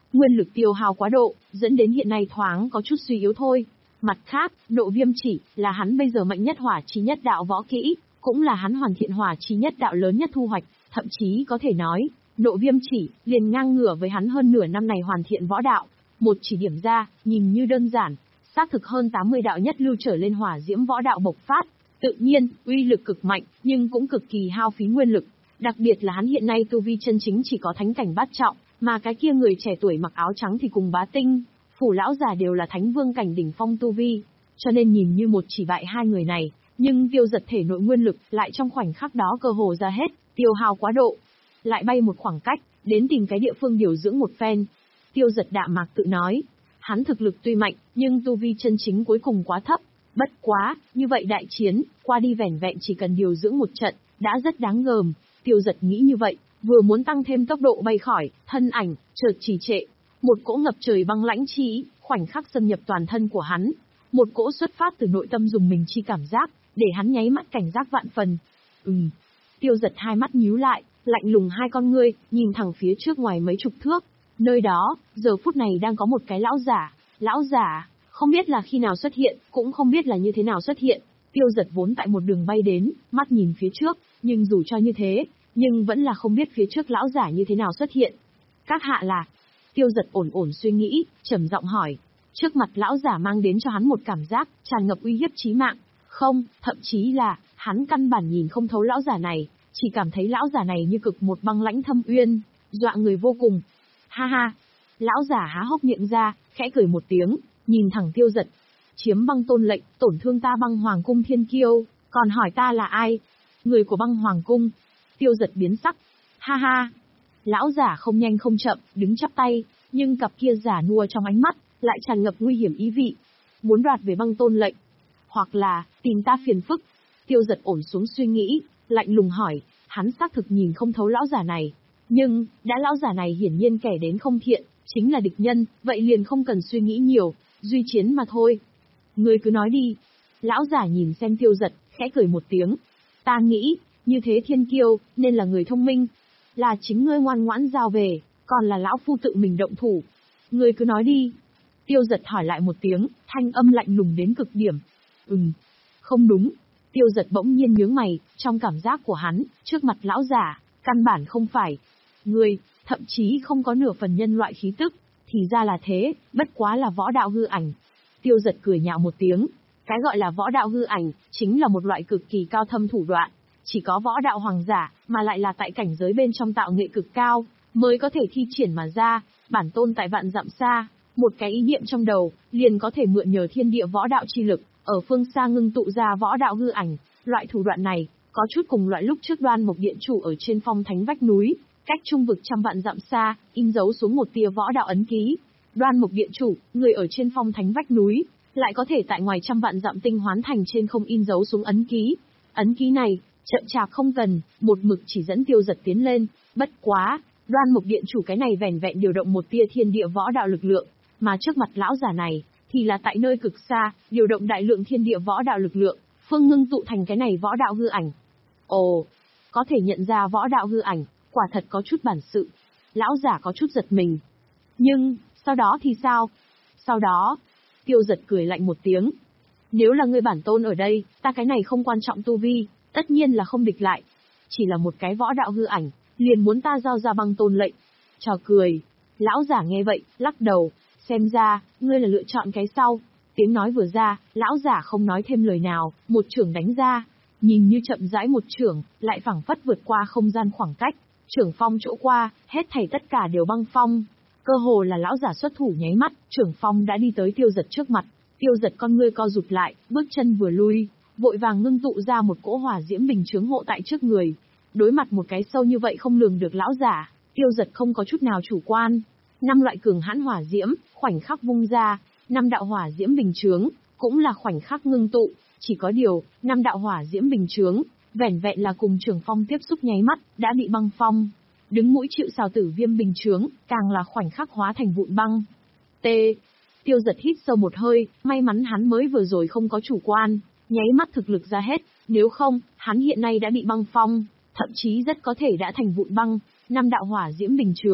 Nguyên lực tiêu hao quá độ, dẫn đến hiện nay thoáng có chút suy yếu thôi. Mặt khác, độ viêm chỉ là hắn bây giờ mạnh nhất hỏa chi nhất đạo võ kỹ, cũng là hắn hoàn thiện hỏa chi nhất đạo lớn nhất thu hoạch, thậm chí có thể nói, độ viêm chỉ liền ngang ngửa với hắn hơn nửa năm này hoàn thiện võ đạo. Một chỉ điểm ra, nhìn như đơn giản, xác thực hơn tám mươi đạo nhất lưu trở lên hỏa diễm võ đạo bộc phát, tự nhiên, uy lực cực mạnh, nhưng cũng cực kỳ hao phí nguyên lực. Đặc biệt là hắn hiện nay tu vi chân chính chỉ có thánh cảnh bát trọng, mà cái kia người trẻ tuổi mặc áo trắng thì cùng Bá Tinh, Phủ lão già đều là thánh vương cảnh đỉnh phong tu vi, cho nên nhìn như một chỉ bại hai người này, nhưng Tiêu Giật thể nội nguyên lực lại trong khoảnh khắc đó cơ hồ ra hết, tiêu hao quá độ. Lại bay một khoảng cách, đến tìm cái địa phương điều dưỡng một phen. Tiêu Giật đạm mạc tự nói, hắn thực lực tuy mạnh, nhưng tu vi chân chính cuối cùng quá thấp. Bất quá, như vậy đại chiến, qua đi vẻn vẹn chỉ cần điều dưỡng một trận, đã rất đáng gờm. Tiêu Giật nghĩ như vậy, vừa muốn tăng thêm tốc độ bay khỏi, thân ảnh, chợt trì trệ. Một cỗ ngập trời băng lãnh chi ý, khoảnh khắc xâm nhập toàn thân của hắn. Một cỗ xuất phát từ nội tâm dùng mình chi cảm giác, để hắn nháy mắt cảnh giác vạn phần. Ừm. Tiêu Giật hai mắt nhíu lại, lạnh lùng hai con ngươi, nhìn thẳng phía trước ngoài mấy chục thước. Nơi đó, giờ phút này đang có một cái lão giả. Lão giả, không biết là khi nào xuất hiện, cũng không biết là như thế nào xuất hiện. Tiêu Giật vốn tại một đường bay đến, mắt nhìn phía trước, nhưng dù cho như thế, nhưng vẫn là không biết phía trước lão giả như thế nào xuất hiện. Các hạ là... Tiêu Giật ổn ổn suy nghĩ, trầm giọng hỏi. Trước mặt lão giả mang đến cho hắn một cảm giác tràn ngập uy hiếp chí mạng. Không, thậm chí là, hắn căn bản nhìn không thấu lão giả này, chỉ cảm thấy lão giả này như cực một băng lãnh thâm uyên, dọa người vô cùng. Ha ha! Lão giả há hốc miệng ra, khẽ cười một tiếng, nhìn thẳng Tiêu Giật. Chiếm băng tôn lệnh, tổn thương ta băng hoàng cung thiên kiêu, còn hỏi ta là ai? Người của băng hoàng cung. Tiêu Giật biến sắc. Ha ha! Lão giả không nhanh không chậm, đứng chắp tay, nhưng cặp kia giả nua trong ánh mắt, lại tràn ngập nguy hiểm ý vị. Muốn đoạt về băng tôn lệnh, hoặc là, tìm ta phiền phức. Tiêu Giật ổn xuống suy nghĩ, lạnh lùng hỏi, hắn xác thực nhìn không thấu lão giả này. Nhưng, đã lão giả này hiển nhiên kẻ đến không thiện, chính là địch nhân, vậy liền không cần suy nghĩ nhiều, duy chiến mà thôi. Ngươi cứ nói đi. Lão giả nhìn xem Tiêu Giật, khẽ cười một tiếng. Ta nghĩ, như thế thiên kiêu, nên là người thông minh. Là chính ngươi ngoan ngoãn giao về, còn là lão phu tự mình động thủ. Ngươi cứ nói đi. Tiêu Giật hỏi lại một tiếng, thanh âm lạnh lùng đến cực điểm. Ừm, không đúng. Tiêu Giật bỗng nhiên nhướng mày, trong cảm giác của hắn, trước mặt lão giả, căn bản không phải. Ngươi, thậm chí không có nửa phần nhân loại khí tức, thì ra là thế, bất quá là võ đạo hư ảnh. Tiêu Giật cười nhạo một tiếng, cái gọi là võ đạo hư ảnh, chính là một loại cực kỳ cao thâm thủ đoạn. Chỉ có võ đạo hoàng giả, mà lại là tại cảnh giới bên trong tạo nghệ cực cao, mới có thể thi triển mà ra, bản tôn tại vạn dặm xa, một cái ý niệm trong đầu, liền có thể mượn nhờ thiên địa võ đạo chi lực, ở phương xa ngưng tụ ra võ đạo hư ảnh. Loại thủ đoạn này, có chút cùng loại lúc trước Đoan Mộc Điện Chủ ở trên phong thánh vách núi, cách trung vực trăm vạn dặm xa, in dấu xuống một tia võ đạo ấn ký. Đoan Mộc Điện Chủ, người ở trên phong thánh vách núi, lại có thể tại ngoài trăm vạn dặm tinh hoán thành trên không in dấu xuống ấn ký. Ấn ký này, chậm chạp không cần, một mực chỉ dẫn Tiêu Giật tiến lên, bất quá, Đoan Mộc Điện Chủ cái này vẻn vẹn điều động một tia thiên địa võ đạo lực lượng, mà trước mặt lão giả này, thì là tại nơi cực xa, điều động đại lượng thiên địa võ đạo lực lượng, phương ngưng tụ thành cái này võ đạo hư ảnh. Ồ, có thể nhận ra võ đạo hư ảnh, quả thật có chút bản sự. Lão giả có chút giật mình. Nhưng, sau đó thì sao? Sau đó, Tiêu Giật cười lạnh một tiếng. Nếu là người bản tôn ở đây, ta cái này không quan trọng tu vi, tất nhiên là không địch lại. Chỉ là một cái võ đạo hư ảnh, liền muốn ta giao ra băng tôn lệnh. Trò cười. Lão giả nghe vậy, lắc đầu. Xem ra, ngươi là lựa chọn cái sau. Tiếng nói vừa ra, lão giả không nói thêm lời nào, một chưởng đánh ra. Nhìn như chậm rãi một chưởng, lại phảng phất vượt qua không gian khoảng cách. Chưởng phong chỗ qua, hết thảy tất cả đều băng phong. Cơ hồ là lão giả xuất thủ nháy mắt, chưởng phong đã đi tới Tiêu Giật trước mặt. Tiêu Giật con ngươi co rụt lại, bước chân vừa lui, vội vàng ngưng tụ ra một cỗ hỏa diễm bình chướng hộ tại trước người. Đối mặt một cái sâu như vậy không lường được lão giả, Tiêu Giật không có chút nào chủ quan. Năm loại cường hãn hỏa diễm, khoảnh khắc vung ra, năm đạo hỏa diễm bình chướng, cũng là khoảnh khắc ngưng tụ. Chỉ có điều, năm đạo hỏa diễm bình chướng, vẻn vẹn là cùng trường phong tiếp xúc nháy mắt, đã bị băng phong. Đứng mũi chịu sào tử viêm bình chướng, càng là khoảnh khắc hóa thành vụn băng. T. Tiêu Giật hít sâu một hơi, may mắn hắn mới vừa rồi không có chủ quan, nháy mắt thực lực ra hết, nếu không, hắn hiện nay đã bị băng phong, thậm chí rất có thể đã thành vụn băng. Năm đạo hỏa diễm bình chướng,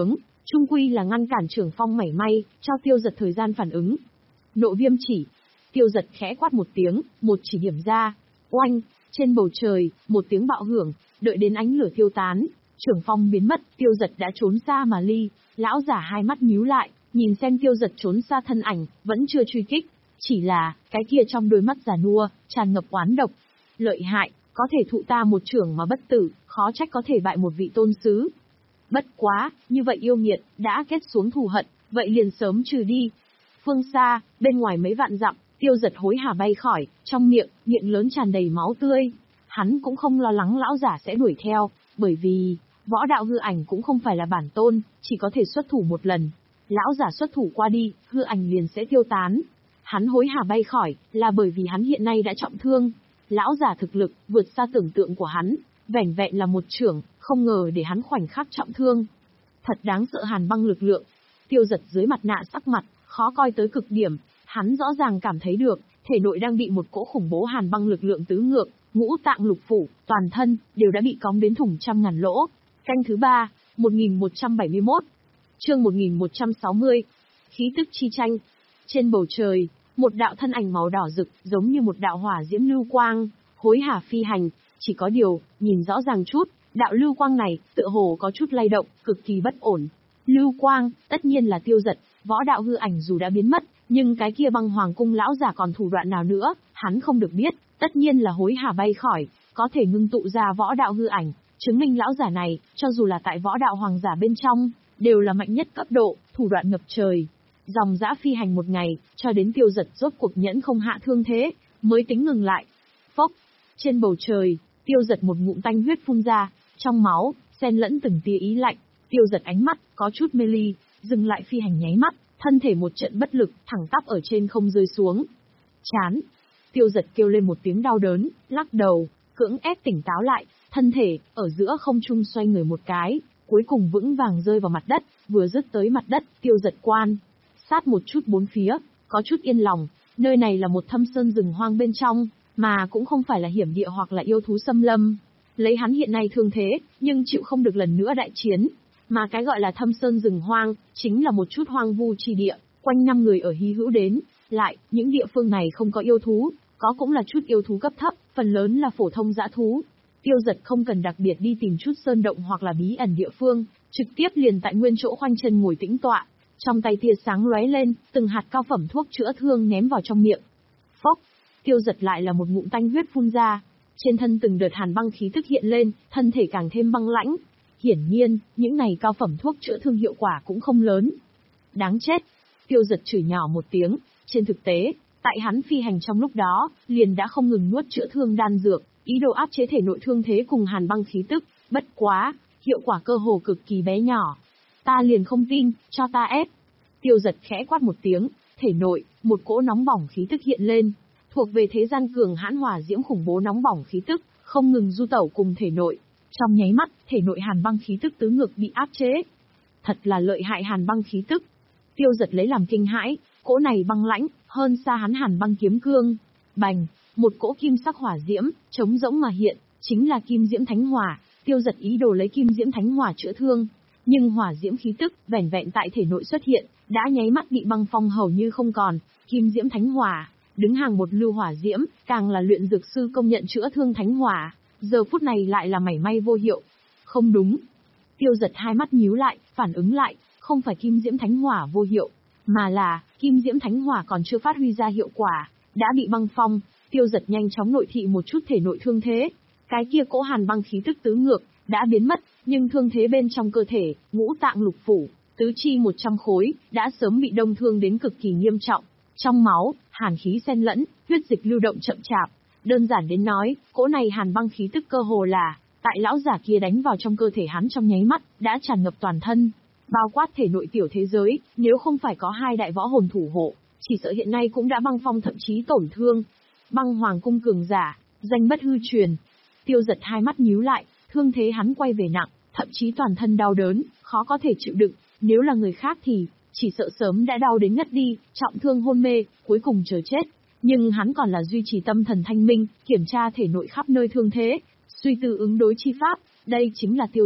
Trung quy là ngăn cản Trưởng Phong mảy may, cho Tiêu Giật thời gian phản ứng. Nộ viêm chỉ. Tiêu Giật khẽ quát một tiếng, một chỉ điểm ra. Oanh, trên bầu trời, một tiếng bạo hưởng, đợi đến ánh lửa tiêu tán, Trưởng Phong biến mất, Tiêu Giật đã trốn xa mà ly. Lão giả hai mắt nhíu lại, nhìn xem Tiêu Giật trốn xa thân ảnh, vẫn chưa truy kích. Chỉ là, cái kia trong đôi mắt già nua, tràn ngập oán độc. Lợi hại, có thể thụ ta một trưởng mà bất tử, khó trách có thể bại một vị tôn sứ. Bất quá, như vậy yêu nghiệt, đã kết xuống thù hận, vậy liền sớm trừ đi. Phương xa, bên ngoài mấy vạn dặm, Tiêu Giật hối hả bay khỏi, trong miệng, miệng lớn tràn đầy máu tươi. Hắn cũng không lo lắng lão giả sẽ đuổi theo, bởi vì, võ đạo hư ảnh cũng không phải là bản tôn, chỉ có thể xuất thủ một lần. Lão giả xuất thủ qua đi, hư ảnh liền sẽ tiêu tán. Hắn hối hả bay khỏi, là bởi vì hắn hiện nay đã trọng thương. Lão giả thực lực, vượt xa tưởng tượng của hắn, vẻn vẹn là một trưởng, không ngờ để hắn khoảnh khắc trọng thương. Thật đáng sợ hàn băng lực lượng. Tiêu Giật dưới mặt nạ sắc mặt, khó coi tới cực điểm, hắn rõ ràng cảm thấy được, thể nội đang bị một cỗ khủng bố hàn băng lực lượng tứ ngược, ngũ tạng lục phủ, toàn thân, đều đã bị cóng đến thủng trăm ngàn lỗ. Canh thứ ba, một nghìn một trăm bảy mươi mốt. Chương một nghìn một trăm sáu mươi. Khí tức chi tranh. Trên bầu trời, một đạo thân ảnh màu đỏ rực, giống như một đạo hỏa diễm lưu quang, hối hả phi hành, chỉ có điều, nhìn rõ ràng chút, đạo lưu quang này, tựa hồ có chút lay động, cực kỳ bất ổn. Lưu quang, tất nhiên là Tiêu Giật, võ đạo hư ảnh dù đã biến mất, nhưng cái kia băng hoàng cung lão giả còn thủ đoạn nào nữa, hắn không được biết, tất nhiên là hối hả bay khỏi, có thể ngưng tụ ra võ đạo hư ảnh, chứng minh lão giả này, cho dù là tại võ đạo hoàng giả bên trong, đều là mạnh nhất cấp độ, thủ đoạn ngập trời. Dòng dã phi hành một ngày, cho đến Tiêu Giật rốt cuộc nhẫn không hạ thương thế, mới tính ngừng lại. Phốc, trên bầu trời, Tiêu Giật một ngụm tanh huyết phun ra, trong máu, xen lẫn từng tia ý lạnh. Tiêu Giật ánh mắt, có chút mê ly, dừng lại phi hành nháy mắt, thân thể một trận bất lực, thẳng tắp ở trên không rơi xuống. Chán. Tiêu Giật kêu lên một tiếng đau đớn, lắc đầu, cưỡng ép tỉnh táo lại, thân thể, ở giữa không trung xoay người một cái, cuối cùng vững vàng rơi vào mặt đất, vừa dứt tới mặt đất, Tiêu Giật quan sát một chút bốn phía, có chút yên lòng, nơi này là một thâm sơn rừng hoang bên trong, mà cũng không phải là hiểm địa hoặc là yêu thú xâm lâm. Lấy hắn hiện nay thương thế, nhưng chịu không được lần nữa đại chiến, mà cái gọi là thâm sơn rừng hoang, chính là một chút hoang vu chi địa, quanh năm người ở hy hữu đến, lại, những địa phương này không có yêu thú, có cũng là chút yêu thú cấp thấp, phần lớn là phổ thông dã thú. Tiêu Giật không cần đặc biệt đi tìm chút sơn động hoặc là bí ẩn địa phương, trực tiếp liền tại nguyên chỗ khoanh chân ngồi tĩnh tọa. Trong tay tia sáng lóe lên, từng hạt cao phẩm thuốc chữa thương ném vào trong miệng. Phốc, Tiêu Giật lại là một ngụm tanh huyết phun ra. Trên thân từng đợt hàn băng khí tức hiện lên, thân thể càng thêm băng lãnh. Hiển nhiên, những này cao phẩm thuốc chữa thương hiệu quả cũng không lớn. Đáng chết. Tiêu Giật chửi nhỏ một tiếng, trên thực tế, tại hắn phi hành trong lúc đó, liền đã không ngừng nuốt chữa thương đan dược, ý đồ áp chế thể nội thương thế cùng hàn băng khí tức, bất quá, hiệu quả cơ hồ cực kỳ bé nhỏ. Ta liền không tin, cho ta ép. Tiêu Giật khẽ quát một tiếng, thể nội, một cỗ nóng bỏng khí tức hiện lên, thuộc về thế gian cường hãn hỏa diễm khủng bố nóng bỏng khí tức, không ngừng du tẩu cùng thể nội. Trong nháy mắt, thể nội hàn băng khí tức tứ ngược bị áp chế. Thật là lợi hại hàn băng khí tức. Tiêu Giật lấy làm kinh hãi, cỗ này băng lãnh, hơn xa hắn hàn băng kiếm cương. Bành, một cỗ kim sắc hỏa diễm, trống rỗng mà hiện, chính là kim diễm thánh hỏa. Tiêu Giật ý đồ lấy kim diễm thánh hỏa chữa thương, nhưng hỏa diễm khí tức, vẻn vẹn tại thể nội xuất hiện, đã nháy mắt bị băng phong hầu như không còn. Kim diễm thánh hỏa, đứng hàng một lưu hỏa diễm, càng là luyện dược sư công nhận chữa thương thánh hỏa, giờ phút này lại là mảy may vô hiệu. Không đúng. Tiêu Giật hai mắt nhíu lại, phản ứng lại, không phải kim diễm thánh hỏa vô hiệu, mà là, kim diễm thánh hỏa còn chưa phát huy ra hiệu quả, đã bị băng phong. Tiêu Giật nhanh chóng nội thị một chút thể nội thương thế. Cái kia cỗ hàn băng khí tức tứ ngược, đã biến mất, nhưng thương thế bên trong cơ thể, ngũ tạng lục phủ, tứ chi một trăm khối, đã sớm bị đông thương đến cực kỳ nghiêm trọng. Trong máu, hàn khí xen lẫn, huyết dịch lưu động chậm chạp. Đơn giản đến nói, cỗ này hàn băng khí tức cơ hồ là, tại lão giả kia đánh vào trong cơ thể hắn trong nháy mắt, đã tràn ngập toàn thân, bao quát thể nội tiểu thế giới, nếu không phải có hai đại võ hồn thủ hộ, chỉ sợ hiện nay cũng đã băng phong thậm chí tổn thương. Băng hoàng cung cường giả, danh bất hư truyền. Tiêu Giật hai mắt nhíu lại, thương thế hắn quay về nặng, thậm chí toàn thân đau đớn, khó có thể chịu đựng, nếu là người khác thì, chỉ sợ sớm đã đau đến ngất đi, trọng thương hôn mê, cuối cùng chờ chết. Nhưng hắn còn là duy trì tâm thần thanh minh, kiểm tra thể nội khắp nơi thương thế, suy tư ứng đối chi pháp, đây chính là Tiêu Giật,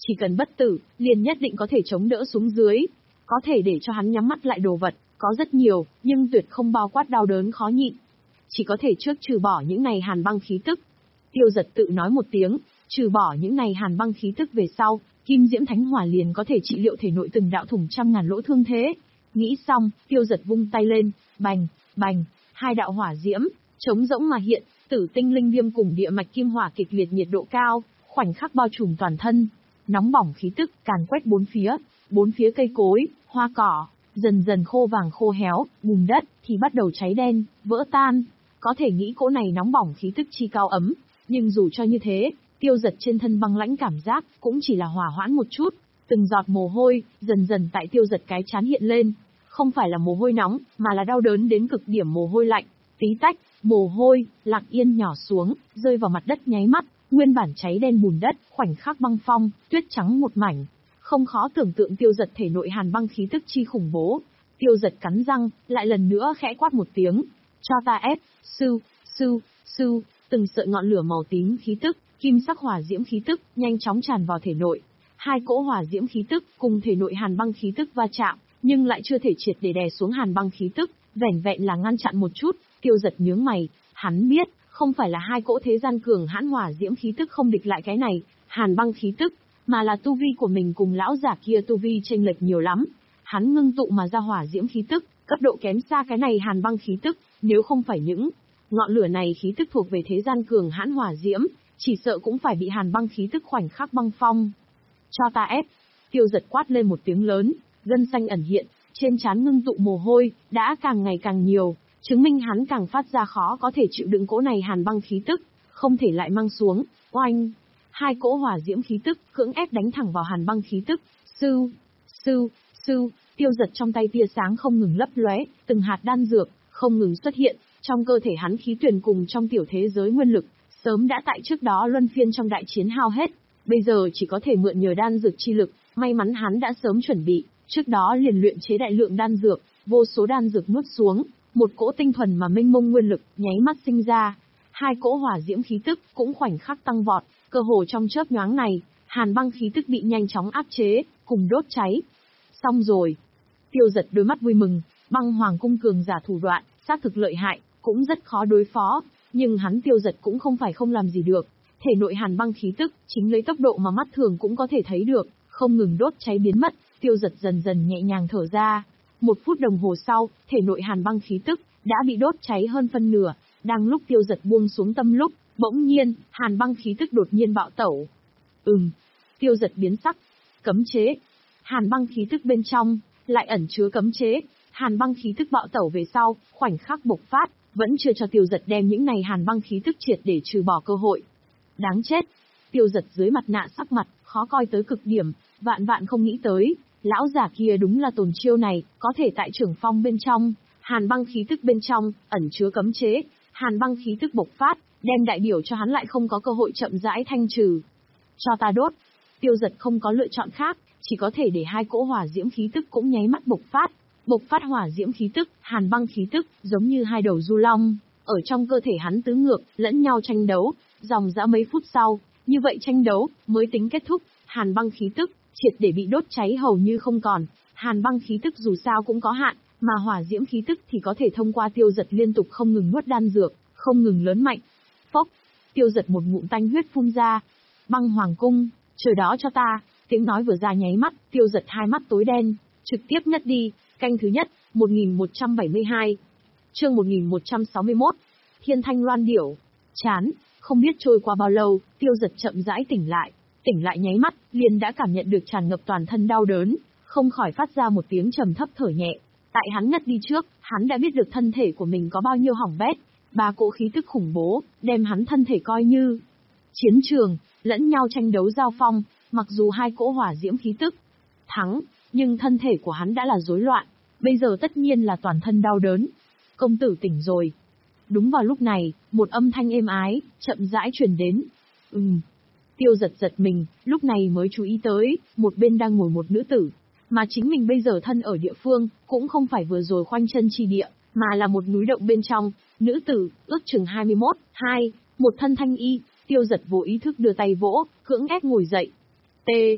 Chỉ cần bất tử, liền nhất định có thể chống đỡ xuống dưới. Có thể để cho hắn nhắm mắt lại đồ vật, có rất nhiều, nhưng tuyệt không bao quát đau đớn khó nhịn. Chỉ có thể trước trừ bỏ những này hàn băng khí tức. Tiêu Giật tự nói một tiếng, trừ bỏ những này hàn băng khí tức về sau, Kim Diễm Thánh Hỏa liền có thể trị liệu thể nội từng đạo thủng trăm ngàn lỗ thương thế. Nghĩ xong, Tiêu Giật vung tay lên, bành, bành, hai đạo hỏa diễm, trống rỗng mà hiện, tử tinh linh viêm cùng địa mạch kim hỏa kịch liệt nhiệt độ cao, khoảnh khắc bao trùm toàn thân. Nóng bỏng khí tức càn quét bốn phía, bốn phía cây cối, hoa cỏ, dần dần khô vàng khô héo, bùn đất thì bắt đầu cháy đen, vỡ tan. Có thể nghĩ cỗ này nóng bỏng khí tức chi cao ấm, nhưng dù cho như thế, Tiêu Giật trên thân băng lãnh cảm giác cũng chỉ là hỏa hoãn một chút, từng giọt mồ hôi dần dần tại Tiêu Giật cái trán hiện lên, không phải là mồ hôi nóng, mà là đau đớn đến cực điểm mồ hôi lạnh, tí tách, mồ hôi lặng yên nhỏ xuống, rơi vào mặt đất nháy mắt, nguyên bản cháy đen bùn đất, khoảnh khắc băng phong, tuyết trắng một mảnh. Không khó tưởng tượng Tiêu Giật thể nội hàn băng khí tức chi khủng bố. Tiêu Giật cắn răng, lại lần nữa khẽ quát một tiếng, cho ta ép, sưu, sưu, sưu, từng sợi ngọn lửa màu tím khí tức, kim sắc hỏa diễm khí tức, nhanh chóng tràn vào thể nội. Hai cỗ hỏa diễm khí tức cùng thể nội hàn băng khí tức va chạm, nhưng lại chưa thể triệt để đè xuống hàn băng khí tức, vẻn vẹn là ngăn chặn một chút. Tiêu Giật nhướng mày, hắn biết, không phải là hai cỗ thế gian cường hãn hỏa diễm khí tức không địch lại cái này, hàn băng khí tức, mà là tu vi của mình cùng lão giả kia tu vi chênh lệch nhiều lắm. Hắn ngưng tụ mà ra hỏa diễm khí tức, cấp độ kém xa cái này hàn băng khí tức, nếu không phải những ngọn lửa này khí tức thuộc về thế gian cường hãn hỏa diễm, chỉ sợ cũng phải bị hàn băng khí tức khoảnh khắc băng phong. Cho ta ép, Tiêu Giật quát lên một tiếng lớn, gân xanh ẩn hiện, trên trán ngưng tụ mồ hôi, đã càng ngày càng nhiều, chứng minh hắn càng phát ra khó có thể chịu đựng cỗ này hàn băng khí tức, không thể lại mang xuống. Oanh! Hai cỗ hỏa diễm khí tức cưỡng ép đánh thẳng vào hàn băng khí tức. Sưu, sưu, sưu, Tiêu Giật trong tay tia sáng không ngừng lấp lóe, từng hạt đan dược không ngừng xuất hiện, trong cơ thể hắn khí tuyển cùng trong tiểu thế giới nguyên lực, sớm đã tại trước đó luân phiên trong đại chiến hao hết, bây giờ chỉ có thể mượn nhờ đan dược chi lực, may mắn hắn đã sớm chuẩn bị, trước đó liền luyện chế đại lượng đan dược, vô số đan dược nuốt xuống, một cỗ tinh thuần mà mênh mông nguyên lực nháy mắt sinh ra. Hai cỗ hỏa diễm khí tức cũng khoảnh khắc tăng vọt, cơ hồ trong chớp nhoáng này, hàn băng khí tức bị nhanh chóng áp chế, cùng đốt cháy. Xong rồi. Tiêu Giật đôi mắt vui mừng, băng hoàng cung cường giả thủ đoạn, xác thực lợi hại, cũng rất khó đối phó, nhưng hắn Tiêu Giật cũng không phải không làm gì được. Thể nội hàn băng khí tức, chính lấy tốc độ mà mắt thường cũng có thể thấy được, không ngừng đốt cháy biến mất, Tiêu Giật dần dần nhẹ nhàng thở ra. Một phút đồng hồ sau, thể nội hàn băng khí tức đã bị đốt cháy hơn phân nửa. Đang lúc Tiêu Giật buông xuống tâm lúc, bỗng nhiên, hàn băng khí tức đột nhiên bạo tẩu. Ừm, Tiêu Giật biến sắc. Cấm chế. Hàn băng khí tức bên trong lại ẩn chứa cấm chế. Hàn băng khí tức bạo tẩu về sau, khoảnh khắc bộc phát, vẫn chưa cho Tiêu Giật đem những này hàn băng khí tức triệt để trừ bỏ cơ hội. Đáng chết. Tiêu Giật dưới mặt nạ sắc mặt khó coi tới cực điểm, vạn vạn không nghĩ tới, lão giả kia đúng là tồn chiêu này, có thể tại trưởng phong bên trong, hàn băng khí tức bên trong ẩn chứa cấm chế, hàn băng khí tức bộc phát, đem đại biểu cho hắn lại không có cơ hội chậm rãi thanh trừ. Cho ta đốt. Tiêu Giật không có lựa chọn khác, chỉ có thể để hai cỗ hỏa diễm khí tức cũng nháy mắt bộc phát, bộc phát hỏa diễm khí tức, hàn băng khí tức, giống như hai đầu du long, ở trong cơ thể hắn tứ ngược, lẫn nhau tranh đấu, dòng dã mấy phút sau, như vậy tranh đấu mới tính kết thúc, hàn băng khí tức triệt để bị đốt cháy hầu như không còn. Hàn băng khí tức dù sao cũng có hạn, mà hỏa diễm khí tức thì có thể thông qua Tiêu Giật liên tục không ngừng nuốt đan dược, không ngừng lớn mạnh. Phốc, Tiêu Giật một ngụm tanh huyết phun ra. Băng hoàng cung, chờ đó cho ta. Tiếng nói vừa ra nháy mắt, Tiêu Giật hai mắt tối đen, trực tiếp nhất đi. Canh thứ nhất, một nghìn một trăm bảy mươi hai. Chương một nghìn một trăm sáu mươi mốt. Thiên thanh loan điểu. Chán, không biết trôi qua bao lâu, Tiêu Giật chậm rãi tỉnh lại. Tỉnh lại nháy mắt, liền đã cảm nhận được tràn ngập toàn thân đau đớn, không khỏi phát ra một tiếng trầm thấp thở nhẹ. Tại hắn ngất đi trước, hắn đã biết được thân thể của mình có bao nhiêu hỏng bét, ba cỗ khí tức khủng bố, đem hắn thân thể coi như chiến trường, lẫn nhau tranh đấu giao phong, mặc dù hai cỗ hỏa diễm khí tức thắng, nhưng thân thể của hắn đã là rối loạn, bây giờ tất nhiên là toàn thân đau đớn. Công tử tỉnh rồi. Đúng vào lúc này, một âm thanh êm ái, chậm rãi truyền đến. Ừm. Tiêu Giật giật mình, lúc này mới chú ý tới, một bên đang ngồi một nữ tử, mà chính mình bây giờ thân ở địa phương, cũng không phải vừa rồi khoanh chân chi địa, mà là một núi động bên trong. Nữ tử, ước chừng hai mươi mốt, hai, một thân thanh y. Tiêu Giật vô ý thức đưa tay vỗ, cưỡng ép ngồi dậy. T,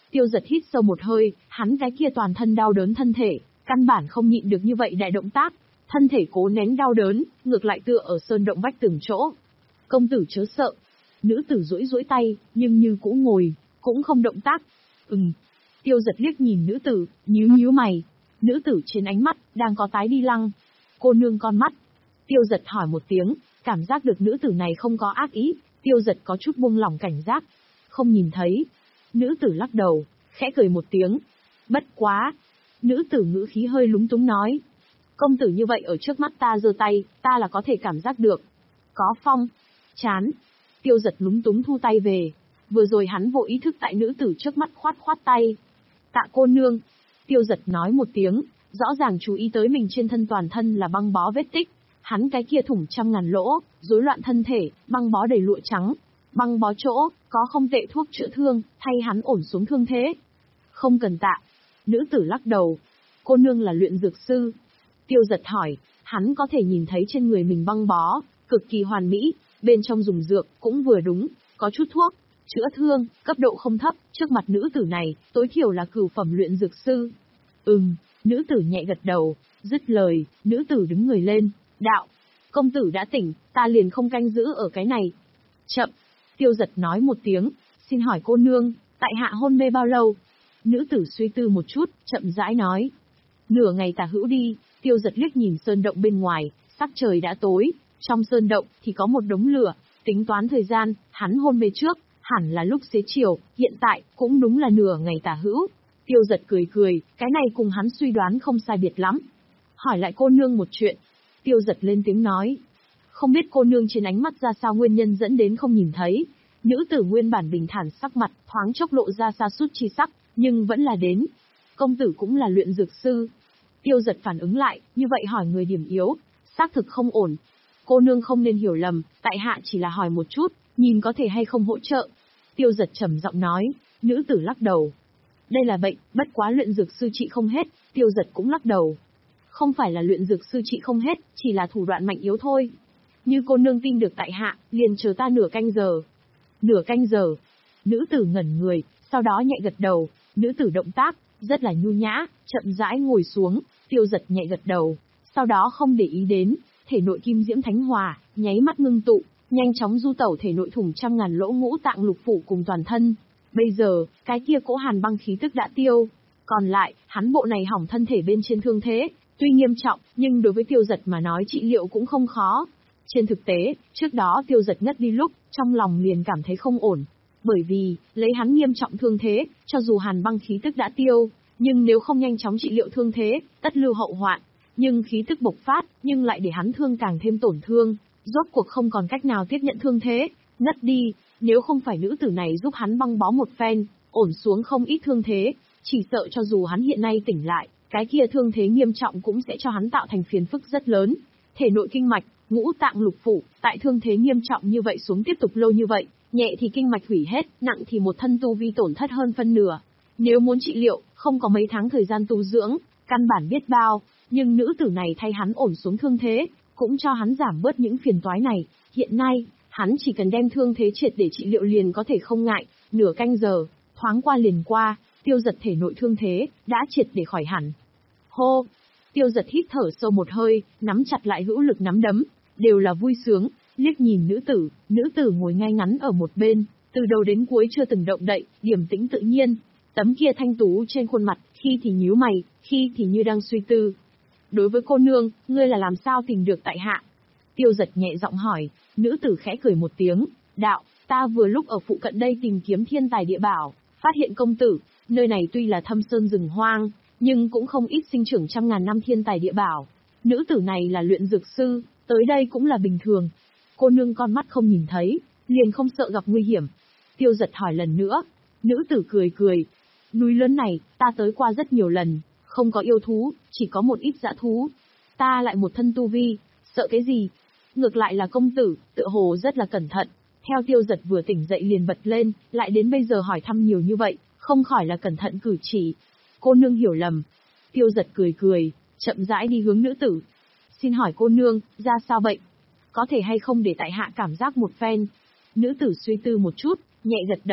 Tiêu Giật hít sâu một hơi, hắn cái kia toàn thân đau đớn thân thể, căn bản không nhịn được như vậy đại động tác, thân thể cố nén đau đớn, ngược lại tựa ở sơn động vách từng chỗ. Công tử chớ sợ. Nữ tử duỗi duỗi tay, nhưng như cũ ngồi, cũng không động tác. Ừm. Tiêu Giật liếc nhìn nữ tử, nhíu nhíu mày. Nữ tử trên ánh mắt, đang có tái đi lăng. Cô nương con mắt. Tiêu Giật hỏi một tiếng, cảm giác được nữ tử này không có ác ý, Tiêu Giật có chút buông lỏng cảnh giác. Không nhìn thấy. Nữ tử lắc đầu, khẽ cười một tiếng. Bất quá. Nữ tử ngữ khí hơi lúng túng nói. Công tử như vậy ở trước mắt ta giơ tay, ta là có thể cảm giác được. Có phong. Chán. Tiêu Giật lúng túng thu tay về. Vừa rồi hắn vô ý thức tại nữ tử trước mắt khoát khoát tay. Tạ cô nương. Tiêu Giật nói một tiếng, rõ ràng chú ý tới mình trên thân toàn thân là băng bó vết tích. Hắn cái kia thủng trăm ngàn lỗ, rối loạn thân thể, băng bó đầy lụa trắng. Băng bó chỗ, có không tệ thuốc chữa thương, thay hắn ổn xuống thương thế. Không cần tạ. Nữ tử lắc đầu. Cô nương là luyện dược sư. Tiêu Giật hỏi, hắn có thể nhìn thấy trên người mình băng bó, cực kỳ hoàn mỹ, bên trong dùng dược, cũng vừa đúng, có chút thuốc, chữa thương, cấp độ không thấp, trước mặt nữ tử này, tối thiểu là cửu phẩm luyện dược sư. Ừm, nữ tử nhẹ gật đầu, dứt lời, nữ tử đứng người lên, đạo, công tử đã tỉnh, ta liền không canh giữ ở cái này. Chậm, Tiêu Giật nói một tiếng, xin hỏi cô nương, tại hạ hôn mê bao lâu? Nữ tử suy tư một chút, chậm rãi nói. Nửa ngày tả hữu đi. Tiêu Giật liếc nhìn sơn động bên ngoài, sắc trời đã tối, trong sơn động thì có một đống lửa, tính toán thời gian, hắn hôn mê trước, hẳn là lúc xế chiều, hiện tại cũng đúng là nửa ngày tả hữu. Tiêu Giật cười cười, cái này cùng hắn suy đoán không sai biệt lắm. Hỏi lại cô nương một chuyện. Tiêu Giật lên tiếng nói. Không biết cô nương trên ánh mắt ra sao nguyên nhân dẫn đến không nhìn thấy. Nữ tử nguyên bản bình thản sắc mặt, thoáng chốc lộ ra sa sút chi sắc, nhưng vẫn là đến. Công tử cũng là luyện dược sư. Tiêu Giật phản ứng lại, như vậy hỏi người điểm yếu, xác thực không ổn. Cô nương không nên hiểu lầm, tại hạ chỉ là hỏi một chút, nhìn có thể hay không hỗ trợ. Tiêu Giật trầm giọng nói, nữ tử lắc đầu. Đây là bệnh, bất quá luyện dược sư trị không hết, Tiêu Giật cũng lắc đầu. Không phải là luyện dược sư trị không hết, chỉ là thủ đoạn mạnh yếu thôi. Như cô nương tin được tại hạ, liền chờ ta nửa canh giờ. Nửa canh giờ. Nữ tử ngẩn người, sau đó nhẹ gật đầu, nữ tử động tác, rất là nhu nhã, chậm rãi ngồi xuống, Tiêu Giật nhẹ gật đầu, sau đó không để ý đến, thể nội kim diễm thánh hòa, nháy mắt ngưng tụ, nhanh chóng du tẩu thể nội thủng trăm ngàn lỗ ngũ tạng lục phủ cùng toàn thân. Bây giờ, cái kia cỗ hàn băng khí tức đã tiêu, còn lại, hắn bộ này hỏng thân thể bên trên thương thế, tuy nghiêm trọng, nhưng đối với Tiêu Giật mà nói trị liệu cũng không khó. Trên thực tế, trước đó Tiêu Giật ngất đi lúc, trong lòng liền cảm thấy không ổn. Bởi vì, lấy hắn nghiêm trọng thương thế, cho dù hàn băng khí tức đã tiêu, nhưng nếu không nhanh chóng trị liệu thương thế, tất lưu hậu hoạn. Nhưng khí tức bộc phát, nhưng lại để hắn thương càng thêm tổn thương, rốt cuộc không còn cách nào tiếp nhận thương thế, ngất đi. Nếu không phải nữ tử này giúp hắn băng bó một phen, ổn xuống không ít thương thế, chỉ sợ cho dù hắn hiện nay tỉnh lại, cái kia thương thế nghiêm trọng cũng sẽ cho hắn tạo thành phiền phức rất lớn. Thể nội kinh mạch, ngũ tạng lục phủ, tại thương thế nghiêm trọng như vậy xuống tiếp tục lâu như vậy, nhẹ thì kinh mạch hủy hết, nặng thì một thân tu vi tổn thất hơn phân nửa. Nếu muốn trị liệu, không có mấy tháng thời gian tu dưỡng, căn bản biết bao, nhưng nữ tử này thay hắn ổn xuống thương thế, cũng cho hắn giảm bớt những phiền toái này. Hiện nay, hắn chỉ cần đem thương thế triệt để trị liệu liền có thể không ngại, nửa canh giờ, thoáng qua liền qua, Tiêu Giật thể nội thương thế, đã triệt để khỏi hẳn. Hô! Tiêu Giật hít thở sâu một hơi, nắm chặt lại hữu lực nắm đấm, đều là vui sướng, liếc nhìn nữ tử, nữ tử ngồi ngay ngắn ở một bên, từ đầu đến cuối chưa từng động đậy, điềm tĩnh tự nhiên. Tấm kia thanh tú trên khuôn mặt, khi thì nhíu mày, khi thì như đang suy tư. Đối với cô nương, ngươi là làm sao tìm được tại hạ? Tiêu Giật nhẹ giọng hỏi, nữ tử khẽ cười một tiếng, đạo, ta vừa lúc ở phụ cận đây tìm kiếm thiên tài địa bảo, phát hiện công tử, nơi này tuy là thâm sơn rừng hoang, nhưng cũng không ít sinh trưởng trăm ngàn năm thiên tài địa bảo. Nữ tử này là luyện dược sư, tới đây cũng là bình thường. Cô nương con mắt không nhìn thấy, liền không sợ gặp nguy hiểm. Tiêu Giật hỏi lần nữa, nữ tử cười cười. Núi lớn này, ta tới qua rất nhiều lần, không có yêu thú, chỉ có một ít dã thú. Ta lại một thân tu vi, sợ cái gì? Ngược lại là công tử, tựa hồ rất là cẩn thận. Theo Tiêu Giật vừa tỉnh dậy liền bật lên, lại đến bây giờ hỏi thăm nhiều như vậy, không khỏi là cẩn thận cử chỉ. Cô nương hiểu lầm. Tiêu Giật cười cười, chậm rãi đi hướng nữ tử. Xin hỏi cô nương, ra sao bệnh? Có thể hay không để tại hạ cảm giác một phen? Nữ tử suy tư một chút, nhẹ gật đầu.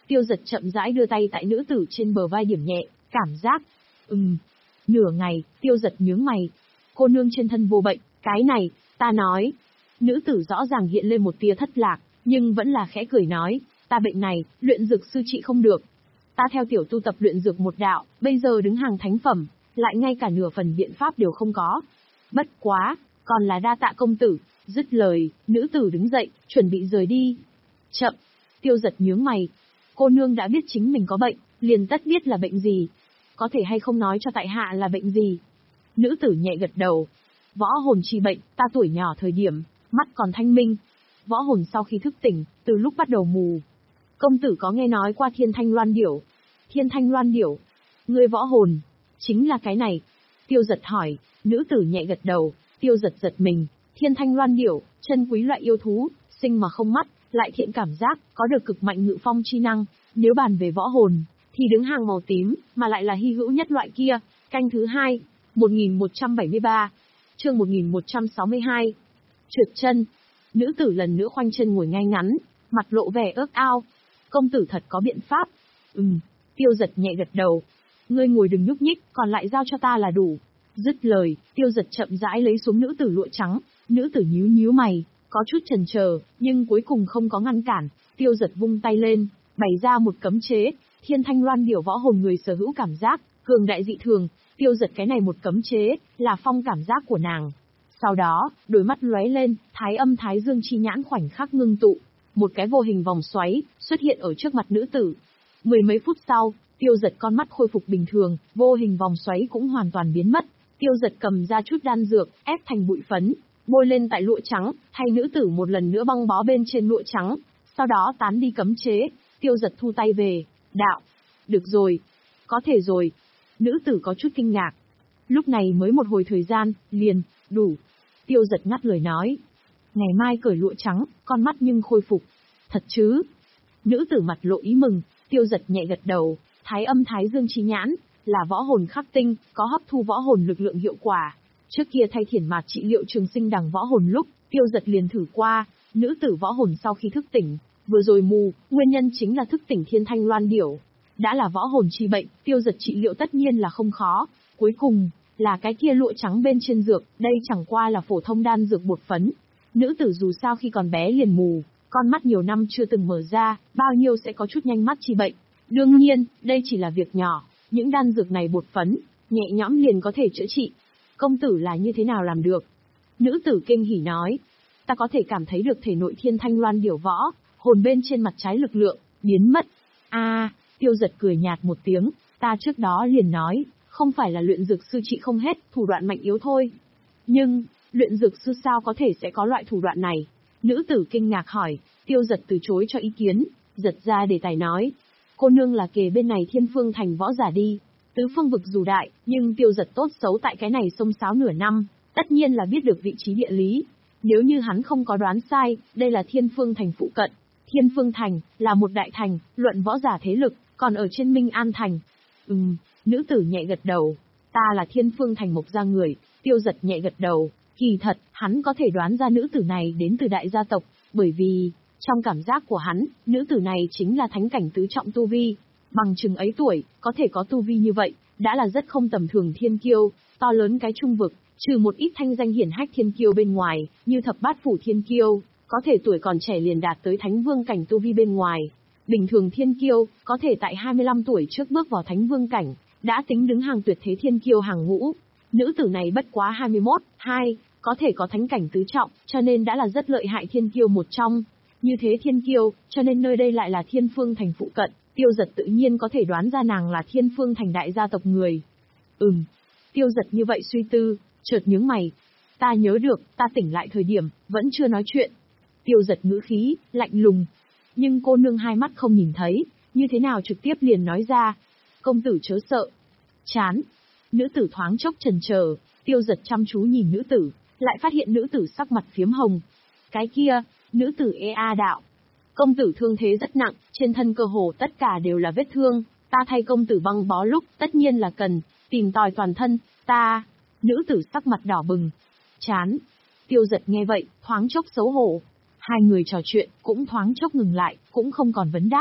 Tiêu Giật chậm rãi đưa tay tại nữ tử trên bờ vai điểm nhẹ, cảm giác. Ừm. Nửa ngày, Tiêu Giật nhướng mày. Cô nương trên thân vô bệnh, cái này, ta nói. Nữ tử rõ ràng hiện lên một tia thất lạc, nhưng vẫn là khẽ cười nói, ta bệnh này, luyện dược sư trị không được. Ta theo tiểu tu tập luyện dược một đạo, bây giờ đứng hàng thánh phẩm, lại ngay cả nửa phần biện pháp đều không có. Bất quá, còn là đa tạ công tử. Dứt lời, nữ tử đứng dậy, chuẩn bị rời đi. Chậm. Tiêu Giật nhướng mày. Cô nương đã biết chính mình có bệnh, liền tất biết là bệnh gì. Có thể hay không nói cho tại hạ là bệnh gì? Nữ tử nhẹ gật đầu. Võ hồn chi bệnh, ta tuổi nhỏ thời điểm, mắt còn thanh minh. Võ hồn sau khi thức tỉnh, từ lúc bắt đầu mù. Công tử có nghe nói qua thiên thanh loan điểu? Thiên thanh loan điểu? Người võ hồn, chính là cái này. Tiêu Giật hỏi, nữ tử nhẹ gật đầu. Tiêu Giật giật mình. Thiên thanh loan điểu, chân quý loại yêu thú, sinh mà không mắt, lại thiện cảm giác, có được cực mạnh ngự phong chi năng. Nếu bàn về võ hồn, thì đứng hàng màu tím, mà lại là hy hữu nhất loại kia. Canh thứ hai, một nghìn một trăm bảy mươi ba, chương một nghìn một trăm sáu mươi hai. Trượt chân. Nữ tử lần nữa khoanh chân ngồi ngay ngắn, mặt lộ vẻ ước ao. Công tử thật có biện pháp. Ừm. Tiêu Giật nhẹ gật đầu. Ngươi ngồi đừng nhúc nhích, còn lại giao cho ta là đủ. Dứt lời, Tiêu Giật chậm rãi lấy xuống nữ tử lụa trắng. Nữ tử nhíu nhíu mày, có chút chần chờ, nhưng cuối cùng không có ngăn cản. Tiêu Giật vung tay lên, bày ra một cấm chế. Thiên thanh loan điểu võ hồn người sở hữu cảm giác cường đại dị thường. Tiêu Giật cái này một cấm chế, là phong cảm giác của nàng. Sau đó, đôi mắt lóe lên, thái âm thái dương chi nhãn khoảnh khắc ngưng tụ. Một cái vô hình vòng xoáy, xuất hiện ở trước mặt nữ tử. Mười mấy phút sau, Tiêu Giật con mắt khôi phục bình thường, vô hình vòng xoáy cũng hoàn toàn biến mất. Tiêu Giật cầm ra chút đan dược, ép thành bụi phấn, bôi lên tại lụa trắng, thay nữ tử một lần nữa băng bó bên trên lụa trắng. Sau đó tán đi cấm chế, Tiêu Giật thu tay về, đạo. Được rồi. Có thể rồi. Nữ tử có chút kinh ngạc. Lúc này mới một hồi thời gian, liền, đủ. Tiêu Giật ngắt lời nói. Ngày mai cởi lụa trắng, con mắt nhưng khôi phục. Thật chứ? Nữ tử mặt lộ ý mừng. Tiêu Giật nhẹ gật đầu. Thái âm thái dương chi nhãn, là võ hồn khắc tinh, có hấp thu võ hồn lực lượng hiệu quả. Trước kia thay thiển mạt trị liệu trường sinh đằng võ hồn lúc, Tiêu Giật liền thử qua. Nữ tử võ hồn sau khi thức tỉnh, vừa rồi mù, nguyên nhân chính là thức tỉnh thiên thanh loan điểu. Đã là võ hồn chi bệnh, Tiêu Giật trị liệu tất nhiên là không khó. Cuối cùng, là cái kia lụa trắng bên trên dược, đây chẳng qua là phổ thông đan dược bột phấn. Nữ tử dù sao khi còn bé liền mù, con mắt nhiều năm chưa từng mở ra, bao nhiêu sẽ có chút nhanh mắt chi bệnh. Đương nhiên, đây chỉ là việc nhỏ, những đan dược này bột phấn, nhẹ nhõm liền có thể chữa trị. Công tử là như thế nào làm được? Nữ tử kinh hỉ nói, ta có thể cảm thấy được thể nội thiên thanh loan điểu võ, hồn bên trên mặt trái lực lượng, biến mất. A, à, Tiêu Giật cười nhạt một tiếng, ta trước đó liền nói, không phải là luyện dược sư trị không hết, thủ đoạn mạnh yếu thôi. Nhưng, luyện dược sư sao có thể sẽ có loại thủ đoạn này? Nữ tử kinh ngạc hỏi. Tiêu Giật từ chối cho ý kiến, giật ra đề tài nói. Cô nương là kề bên này Thiên Phương Thành võ giả đi. Tứ phương vực dù đại, nhưng Tiêu Giật tốt xấu tại cái này xông xáo nửa năm, tất nhiên là biết được vị trí địa lý. Nếu như hắn không có đoán sai, đây là Thiên Phương Thành phụ cận. Thiên Phương Thành, là một đại thành, luận võ giả thế lực, còn ở trên Minh An Thành. Ừm, nữ tử nhẹ gật đầu. Ta là Thiên Phương Thành Mộc gia người. Tiêu Giật nhẹ gật đầu. Kỳ thật, hắn có thể đoán ra nữ tử này đến từ đại gia tộc, bởi vì, trong cảm giác của hắn, nữ tử này chính là thánh cảnh tứ trọng tu vi. Bằng chừng ấy tuổi, có thể có tu vi như vậy, đã là rất không tầm thường thiên kiêu, to lớn cái trung vực, trừ một ít thanh danh hiển hách thiên kiêu bên ngoài, như thập bát phủ thiên kiêu, có thể tuổi còn trẻ liền đạt tới thánh vương cảnh tu vi bên ngoài. Bình thường thiên kiêu, có thể tại hai mươi lăm tuổi trước bước vào thánh vương cảnh, đã tính đứng hàng tuyệt thế thiên kiêu hàng ngũ. Nữ tử này bất quá hai mươi mốt, hai, có thể có thánh cảnh tứ trọng, cho nên đã là rất lợi hại thiên kiêu một trong. Như thế thiên kiêu, cho nên nơi đây lại là Thiên Phương Thành phụ cận, Tiêu Giật tự nhiên có thể đoán ra nàng là Thiên Phương Thành đại gia tộc người. Ừm. Tiêu Giật như vậy suy tư, chợt nhướng mày. Ta nhớ được, ta tỉnh lại thời điểm, vẫn chưa nói chuyện. Tiêu Giật ngữ khí, lạnh lùng. Nhưng cô nương hai mắt không nhìn thấy, như thế nào trực tiếp liền nói ra. Công tử chớ sợ. Chán. Nữ tử thoáng chốc chần chờ, Tiêu Giật chăm chú nhìn nữ tử, lại phát hiện nữ tử sắc mặt phiếm hồng. Cái kia, nữ tử e a đạo. Công tử thương thế rất nặng, trên thân cơ hồ tất cả đều là vết thương, ta thay công tử băng bó lúc, tất nhiên là cần, tìm tòi toàn thân, ta... Nữ tử sắc mặt đỏ bừng. Chán. Tiêu Giật nghe vậy, thoáng chốc xấu hổ. Hai người trò chuyện, cũng thoáng chốc ngừng lại, cũng không còn vấn đáp.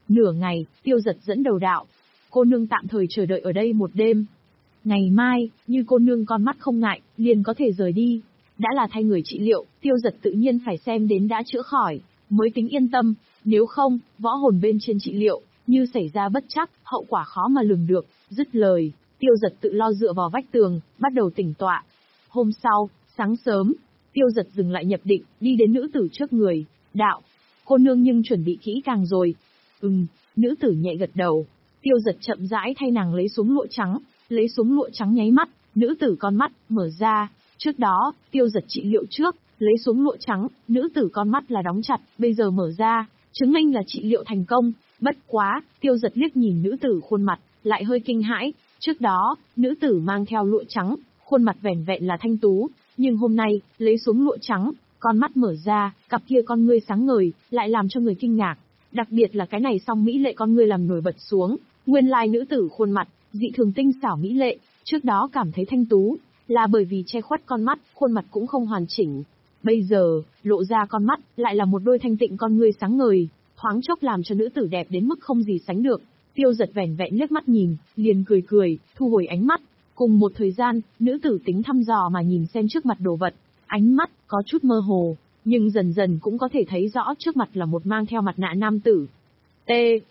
Nửa ngày, Tiêu Dật dẫn đầu đạo. Cô nương tạm thời chờ đợi ở đây một đêm. Ngày mai, như cô nương con mắt không ngại, liền có thể rời đi. Đã là thay người trị liệu, Tiêu Dật tự nhiên phải xem đến đã chữa khỏi, mới tính yên tâm. Nếu không, võ hồn bên trên trị liệu, như xảy ra bất trắc, hậu quả khó mà lường được. Dứt lời, Tiêu Dật tự lo dựa vào vách tường, bắt đầu tỉnh tọa. Hôm sau, sáng sớm, Tiêu Dật dừng lại nhập định, đi đến nữ tử trước người, đạo. Cô nương nhưng chuẩn bị kỹ càng rồi. Ừm, nữ tử nhẹ gật đầu. Tiêu Dật chậm rãi thay nàng lấy xuống lụa trắng, lấy xuống lụa trắng nháy mắt, nữ tử con mắt, mở ra. Trước đó, Tiêu Dật trị liệu trước, lấy xuống lụa trắng, nữ tử con mắt là đóng chặt, bây giờ mở ra, chứng minh là trị liệu thành công. Bất quá, Tiêu Dật liếc nhìn nữ tử khuôn mặt, lại hơi kinh hãi. Trước đó, nữ tử mang theo lụa trắng, khuôn mặt vẻn vẹn là thanh tú, nhưng hôm nay, lấy xuống lụa trắng, con mắt mở ra, cặp kia con ngươi sáng ngời, lại làm cho người kinh ngạc. Đặc biệt là cái này song mỹ lệ con ngươi làm nổi bật xuống, nguyên lai nữ tử khuôn mặt, dị thường tinh xảo mỹ lệ, trước đó cảm thấy thanh tú, là bởi vì che khuất con mắt, khuôn mặt cũng không hoàn chỉnh. Bây giờ, lộ ra con mắt, lại là một đôi thanh tịnh con ngươi sáng ngời, thoáng chốc làm cho nữ tử đẹp đến mức không gì sánh được. Tiêu Dật vẻn vẹn liếc mắt nhìn, liền cười cười, thu hồi ánh mắt. Cùng một thời gian, nữ tử tính thăm dò mà nhìn xem trước mặt đồ vật, ánh mắt có chút mơ hồ, nhưng dần dần cũng có thể thấy rõ trước mặt là một mang theo mặt nạ nam tử. T.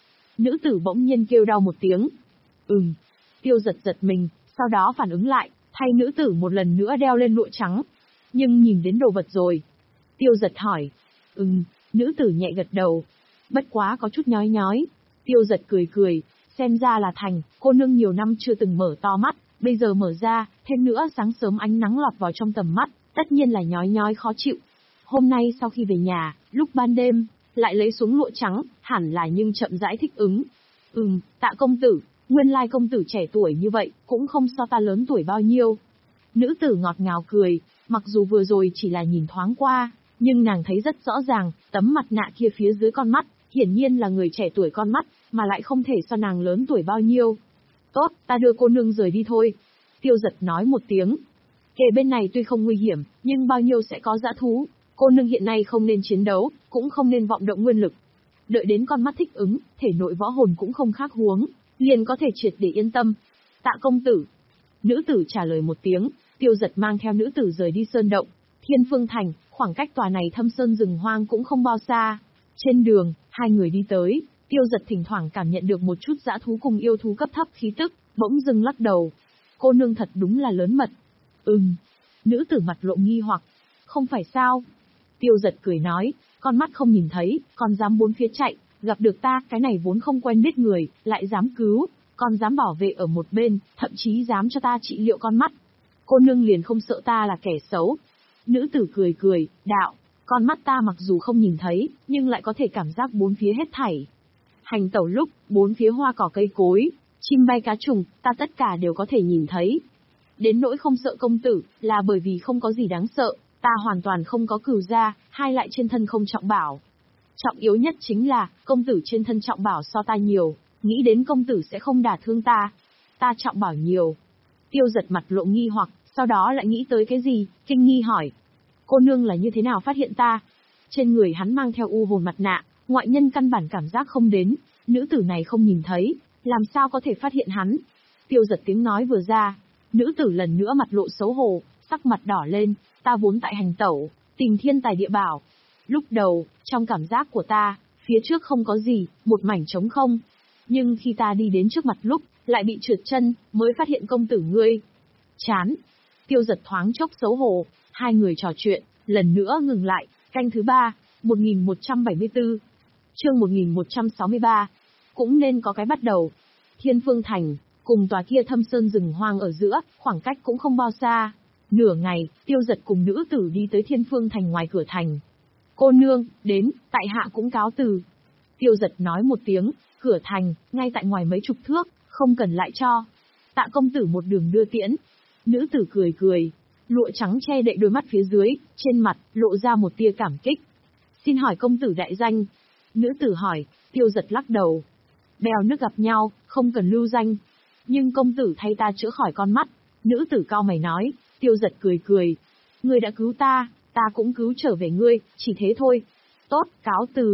Nữ tử bỗng nhiên kêu đau một tiếng. Ừm. Tiêu Dật giật mình, sau đó phản ứng lại, thay nữ tử một lần nữa đeo lên lụa trắng. Nhưng nhìn đến đồ vật rồi. Tiêu Dật hỏi. Ừm. Nữ tử nhẹ gật đầu. Bất quá có chút nhói nhói. Tiêu Dật cười cười, xem ra là thành, cô nương nhiều năm chưa từng mở to mắt, bây giờ mở ra, thêm nữa sáng sớm ánh nắng lọt vào trong tầm mắt, tất nhiên là nhói nhói khó chịu. Hôm nay sau khi về nhà, lúc ban đêm, lại lấy xuống lụa trắng, hẳn là nhưng chậm rãi thích ứng. Ừm, Tạ công tử, nguyên lai công tử trẻ tuổi như vậy, cũng không so ta lớn tuổi bao nhiêu. Nữ tử ngọt ngào cười, mặc dù vừa rồi chỉ là nhìn thoáng qua, nhưng nàng thấy rất rõ ràng, tấm mặt nạ kia phía dưới con mắt, hiển nhiên là người trẻ tuổi con mắt, mà lại không thể so nàng lớn tuổi bao nhiêu. Tốt, ta đưa cô nương rời đi thôi. Tiêu Dật nói một tiếng. Kề bên này tuy không nguy hiểm, nhưng bao nhiêu sẽ có dã thú. Cô nương hiện nay không nên chiến đấu, cũng không nên vọng động nguyên lực. Đợi đến con mắt thích ứng, thể nội võ hồn cũng không khác huống, liền có thể triệt để yên tâm. Tạ công tử. Nữ tử trả lời một tiếng, Tiêu Dật mang theo nữ tử rời đi sơn động. Thiên Phương Thành, khoảng cách tòa này thâm sơn rừng hoang cũng không bao xa. Trên đường, hai người đi tới, Tiêu Dật thỉnh thoảng cảm nhận được một chút dã thú cùng yêu thú cấp thấp khí tức, bỗng dưng lắc đầu. Cô nương thật đúng là lớn mật. Ừm. Nữ tử mặt lộ nghi hoặc. Không phải sao? Tiêu Dật cười nói, con mắt không nhìn thấy, còn dám bốn phía chạy, gặp được ta, cái này vốn không quen biết người, lại dám cứu, còn dám bảo vệ ở một bên, thậm chí dám cho ta trị liệu con mắt. Cô nương liền không sợ ta là kẻ xấu. Nữ tử cười cười, đạo, con mắt ta mặc dù không nhìn thấy, nhưng lại có thể cảm giác bốn phía hết thảy. Hành tẩu lúc, bốn phía hoa cỏ cây cối, chim bay cá trùng, ta tất cả đều có thể nhìn thấy. Đến nỗi không sợ công tử, là bởi vì không có gì đáng sợ, ta hoàn toàn không có cửu gia, hai lại trên thân không trọng bảo. Trọng yếu nhất chính là, công tử trên thân trọng bảo so ta nhiều, nghĩ đến công tử sẽ không đả thương ta. Ta trọng bảo nhiều. Tiêu Dật mặt lộ nghi hoặc, sau đó lại nghĩ tới cái gì, kinh nghi hỏi. Cô nương là như thế nào phát hiện ta? Trên người hắn mang theo u hồn mặt nạ, ngoại nhân căn bản cảm giác không đến, nữ tử này không nhìn thấy, làm sao có thể phát hiện hắn? Tiêu Dật tiếng nói vừa ra, nữ tử lần nữa mặt lộ xấu hổ, sắc mặt đỏ lên, ta vốn tại hành tẩu, tìm thiên tài địa bảo. Lúc đầu, trong cảm giác của ta, phía trước không có gì, một mảnh trống không. Nhưng khi ta đi đến trước mặt lúc, lại bị trượt chân, mới phát hiện công tử ngươi. Chán. Tiêu Dật thoáng chốc xấu hổ, hai người trò chuyện, lần nữa ngừng lại, canh thứ ba, một nghìn một trăm bảy mươi tư. Chương một nghìn một trăm sáu mươi ba. Cũng nên có cái bắt đầu. Thiên Phương Thành, cùng tòa kia thâm sơn rừng hoang ở giữa, khoảng cách cũng không bao xa. Nửa ngày, Tiêu Dật cùng nữ tử đi tới Thiên Phương Thành ngoài cửa thành. Cô nương, đến, tại hạ cũng cáo từ. Tiêu Dật nói một tiếng, cửa thành, ngay tại ngoài mấy chục thước, không cần lại cho. Tạ công tử một đường đưa tiễn. Nữ tử cười cười, lụa trắng che đậy đôi mắt phía dưới, trên mặt, lộ ra một tia cảm kích. Xin hỏi công tử đại danh. Nữ tử hỏi, Tiêu Dật lắc đầu. Bèo nước gặp nhau, không cần lưu danh. Nhưng công tử thay ta chữa khỏi con mắt. Nữ tử cao mày nói. Tiêu Dật cười cười. Ngươi đã cứu ta, ta cũng cứu trở về ngươi, chỉ thế thôi. Tốt, cáo từ.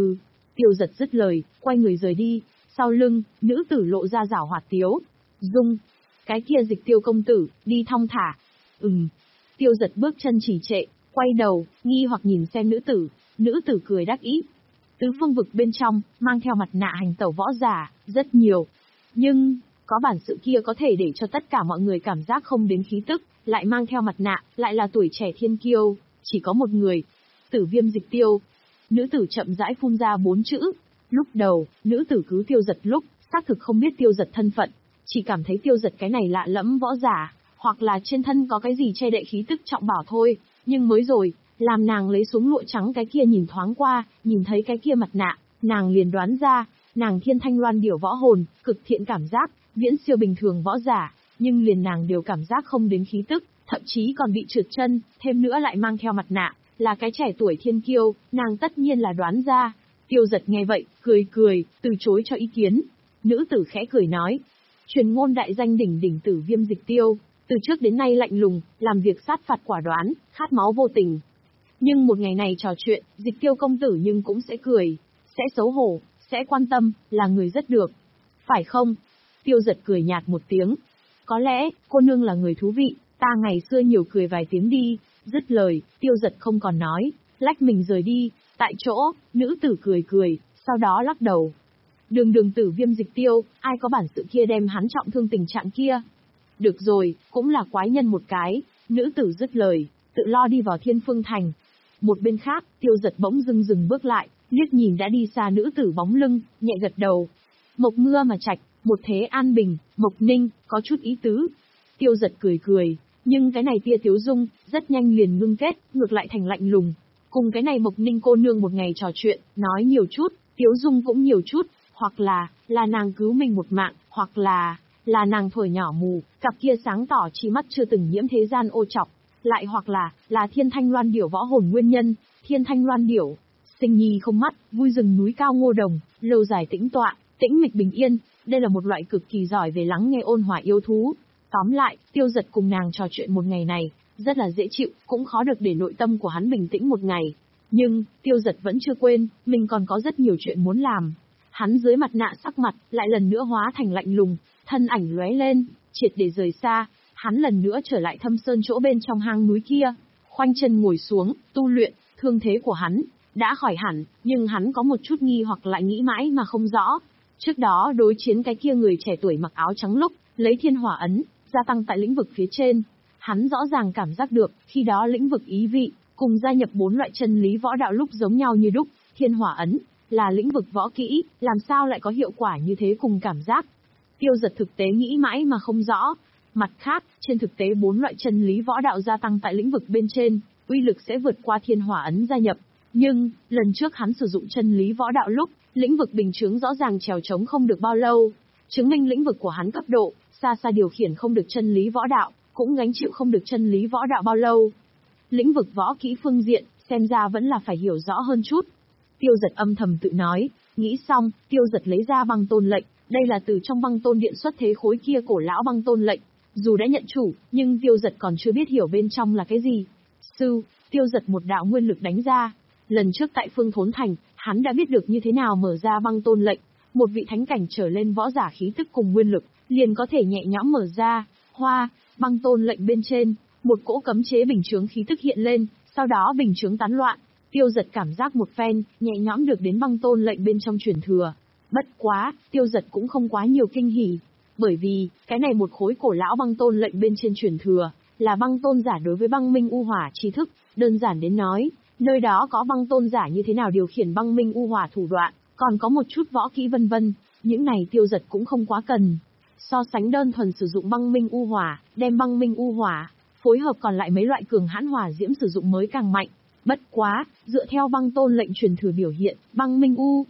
Tiêu Giật dứt lời, quay người rời đi, sau lưng, nữ tử lộ ra giảo hoạt tiếu. Dung, cái kia Dịch Tiêu công tử, đi thong thả. Ừm. Tiêu Giật bước chân trì trệ, quay đầu, nghi hoặc nhìn xem nữ tử, nữ tử cười đắc ý. Tứ phương vực bên trong, mang theo mặt nạ hành tẩu võ giả, rất nhiều. Nhưng, có bản sự kia có thể để cho tất cả mọi người cảm giác không đến khí tức, lại mang theo mặt nạ, lại là tuổi trẻ thiên kiêu, chỉ có một người. Tử Viêm Dịch Tiêu. Nữ tử chậm rãi phun ra bốn chữ. Lúc đầu, nữ tử cứu Tiêu Giật lúc, xác thực không biết Tiêu Giật thân phận, chỉ cảm thấy Tiêu Giật cái này lạ lẫm võ giả, hoặc là trên thân có cái gì che đậy khí tức trọng bảo thôi, nhưng mới rồi, làm nàng lấy xuống lụa trắng cái kia nhìn thoáng qua, nhìn thấy cái kia mặt nạ, nàng liền đoán ra, nàng Thiên Thanh Loan Điểu võ hồn, cực thiện cảm giác, viễn siêu bình thường võ giả, nhưng liền nàng đều cảm giác không đến khí tức, thậm chí còn bị trượt chân, thêm nữa lại mang theo mặt nạ, là cái trẻ tuổi thiên kiêu, nàng tất nhiên là đoán ra. Tiêu Giật nghe vậy, cười cười, từ chối cho ý kiến. Nữ tử khẽ cười nói, truyền ngôn đại danh đỉnh đỉnh Tử Viêm Dịch Tiêu, từ trước đến nay lạnh lùng, làm việc sát phạt quả đoán, khát máu vô tình. Nhưng một ngày này trò chuyện, Dịch Tiêu công tử nhưng cũng sẽ cười, sẽ xấu hổ, sẽ quan tâm, là người rất được. Phải không? Tiêu Giật cười nhạt một tiếng. Có lẽ, cô nương là người thú vị, ta ngày xưa nhiều cười vài tiếng đi. Dứt lời, Tiêu Giật không còn nói, lách mình rời đi. Tại chỗ, nữ tử cười cười, sau đó lắc đầu. Đường đường Tử Viêm Dịch Tiêu, ai có bản sự kia đem hắn trọng thương tình trạng kia. Được rồi, cũng là quái nhân một cái. Nữ tử dứt lời, tự lo đi vào Thiên Phương Thành. Một bên khác, Tiêu Giật bỗng dưng dừng bước lại, liếc nhìn đã đi xa nữ tử bóng lưng, nhẹ gật đầu. Mộc mưa mà trạch, một thế an bình, Mộc Ninh, có chút ý tứ. Tiêu Giật cười cười, nhưng cái này tia tiếu dung, rất nhanh liền ngưng kết, ngược lại thành lạnh lùng. Cùng cái này Mộc Ninh cô nương một ngày trò chuyện, nói nhiều chút, tiếu dung cũng nhiều chút, hoặc là, là nàng cứu mình một mạng, hoặc là, là nàng thổi nhỏ mù, cặp kia sáng tỏ chi mắt chưa từng nhiễm thế gian ô trọc, lại hoặc là, là Thiên Thanh Loan Điểu võ hồn nguyên nhân, Thiên Thanh Loan Điểu, sinh nhi không mắt, vui rừng núi cao ngô đồng, lâu dài tĩnh tọa, tĩnh mịch bình yên, đây là một loại cực kỳ giỏi về lắng nghe ôn hòa yêu thú. Tóm lại, Tiêu Giật cùng nàng trò chuyện một ngày này, rất là dễ chịu, cũng khó được để nội tâm của hắn bình tĩnh một ngày. Nhưng, Tiêu Giật vẫn chưa quên, mình còn có rất nhiều chuyện muốn làm. Hắn dưới mặt nạ sắc mặt, lại lần nữa hóa thành lạnh lùng, thân ảnh lóe lên, triệt để rời xa, hắn lần nữa trở lại Thâm Sơn chỗ bên trong hang núi kia, khoanh chân ngồi xuống, tu luyện, thương thế của hắn đã khỏi hẳn, nhưng hắn có một chút nghi hoặc lại nghĩ mãi mà không rõ. Trước đó đối chiến cái kia người trẻ tuổi mặc áo trắng lúc, lấy thiên hỏa ấn, gia tăng tại lĩnh vực phía trên. Hắn rõ ràng cảm giác được, khi đó lĩnh vực ý vị, cùng gia nhập bốn loại chân lý võ đạo lúc giống nhau như đúc, thiên hỏa ấn, là lĩnh vực võ kỹ, làm sao lại có hiệu quả như thế cùng cảm giác. Tiêu Giật thực tế nghĩ mãi mà không rõ. Mặt khác, trên thực tế bốn loại chân lý võ đạo gia tăng tại lĩnh vực bên trên, uy lực sẽ vượt qua thiên hỏa ấn gia nhập. Nhưng, lần trước hắn sử dụng chân lý võ đạo lúc, lĩnh vực bình chướng rõ ràng trèo trống không được bao lâu, chứng minh lĩnh vực của hắn cấp độ, xa xa điều khiển không được chân lý võ đạo, cũng gánh chịu không được chân lý võ đạo bao lâu. Lĩnh vực võ kỹ phương diện, xem ra vẫn là phải hiểu rõ hơn chút. Tiêu Giật âm thầm tự nói, nghĩ xong, Tiêu Giật lấy ra băng tôn lệnh, đây là từ trong băng tôn điện xuất thế khối kia cổ lão băng tôn lệnh, dù đã nhận chủ, nhưng Tiêu Giật còn chưa biết hiểu bên trong là cái gì. Sư, Tiêu Giật một đạo nguyên lực đánh ra. Lần trước tại Phương Thốn Thành, hắn đã biết được như thế nào mở ra băng tôn lệnh, một vị thánh cảnh trở lên võ giả khí tức cùng nguyên lực, liền có thể nhẹ nhõm mở ra. Hoa, băng tôn lệnh bên trên, một cỗ cấm chế bình chướng khí tức hiện lên, sau đó bình chướng tán loạn. Tiêu Giật cảm giác một phen, nhẹ nhõm được đến băng tôn lệnh bên trong truyền thừa. Bất quá, Tiêu Giật cũng không quá nhiều kinh hỉ, bởi vì, cái này một khối cổ lão băng tôn lệnh bên trên truyền thừa, là băng tôn giả đối với băng minh u hỏa tri thức, đơn giản đến nói, nơi đó có băng tôn giả như thế nào điều khiển băng minh u hỏa thủ đoạn, còn có một chút võ kỹ vân vân, những này Tiêu Giật cũng không quá cần. So sánh đơn thuần sử dụng băng minh u hỏa, đem băng minh u hỏa, phối hợp còn lại mấy loại cường hãn hỏa diễm sử dụng mới càng mạnh. Bất quá, dựa theo băng tôn lệnh truyền thừa biểu hiện, băng minh u.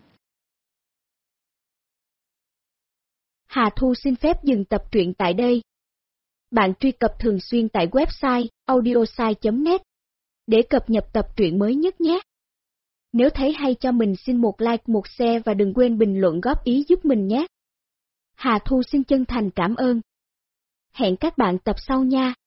Hà Thu xin phép dừng tập truyện tại đây. Bạn truy cập thường xuyên tại website audiosai chấm net để cập nhật tập truyện mới nhất nhé. Nếu thấy hay cho mình xin một like, một share và đừng quên bình luận góp ý giúp mình nhé. Hà Thu xin chân thành cảm ơn. Hẹn các bạn tập sau nha.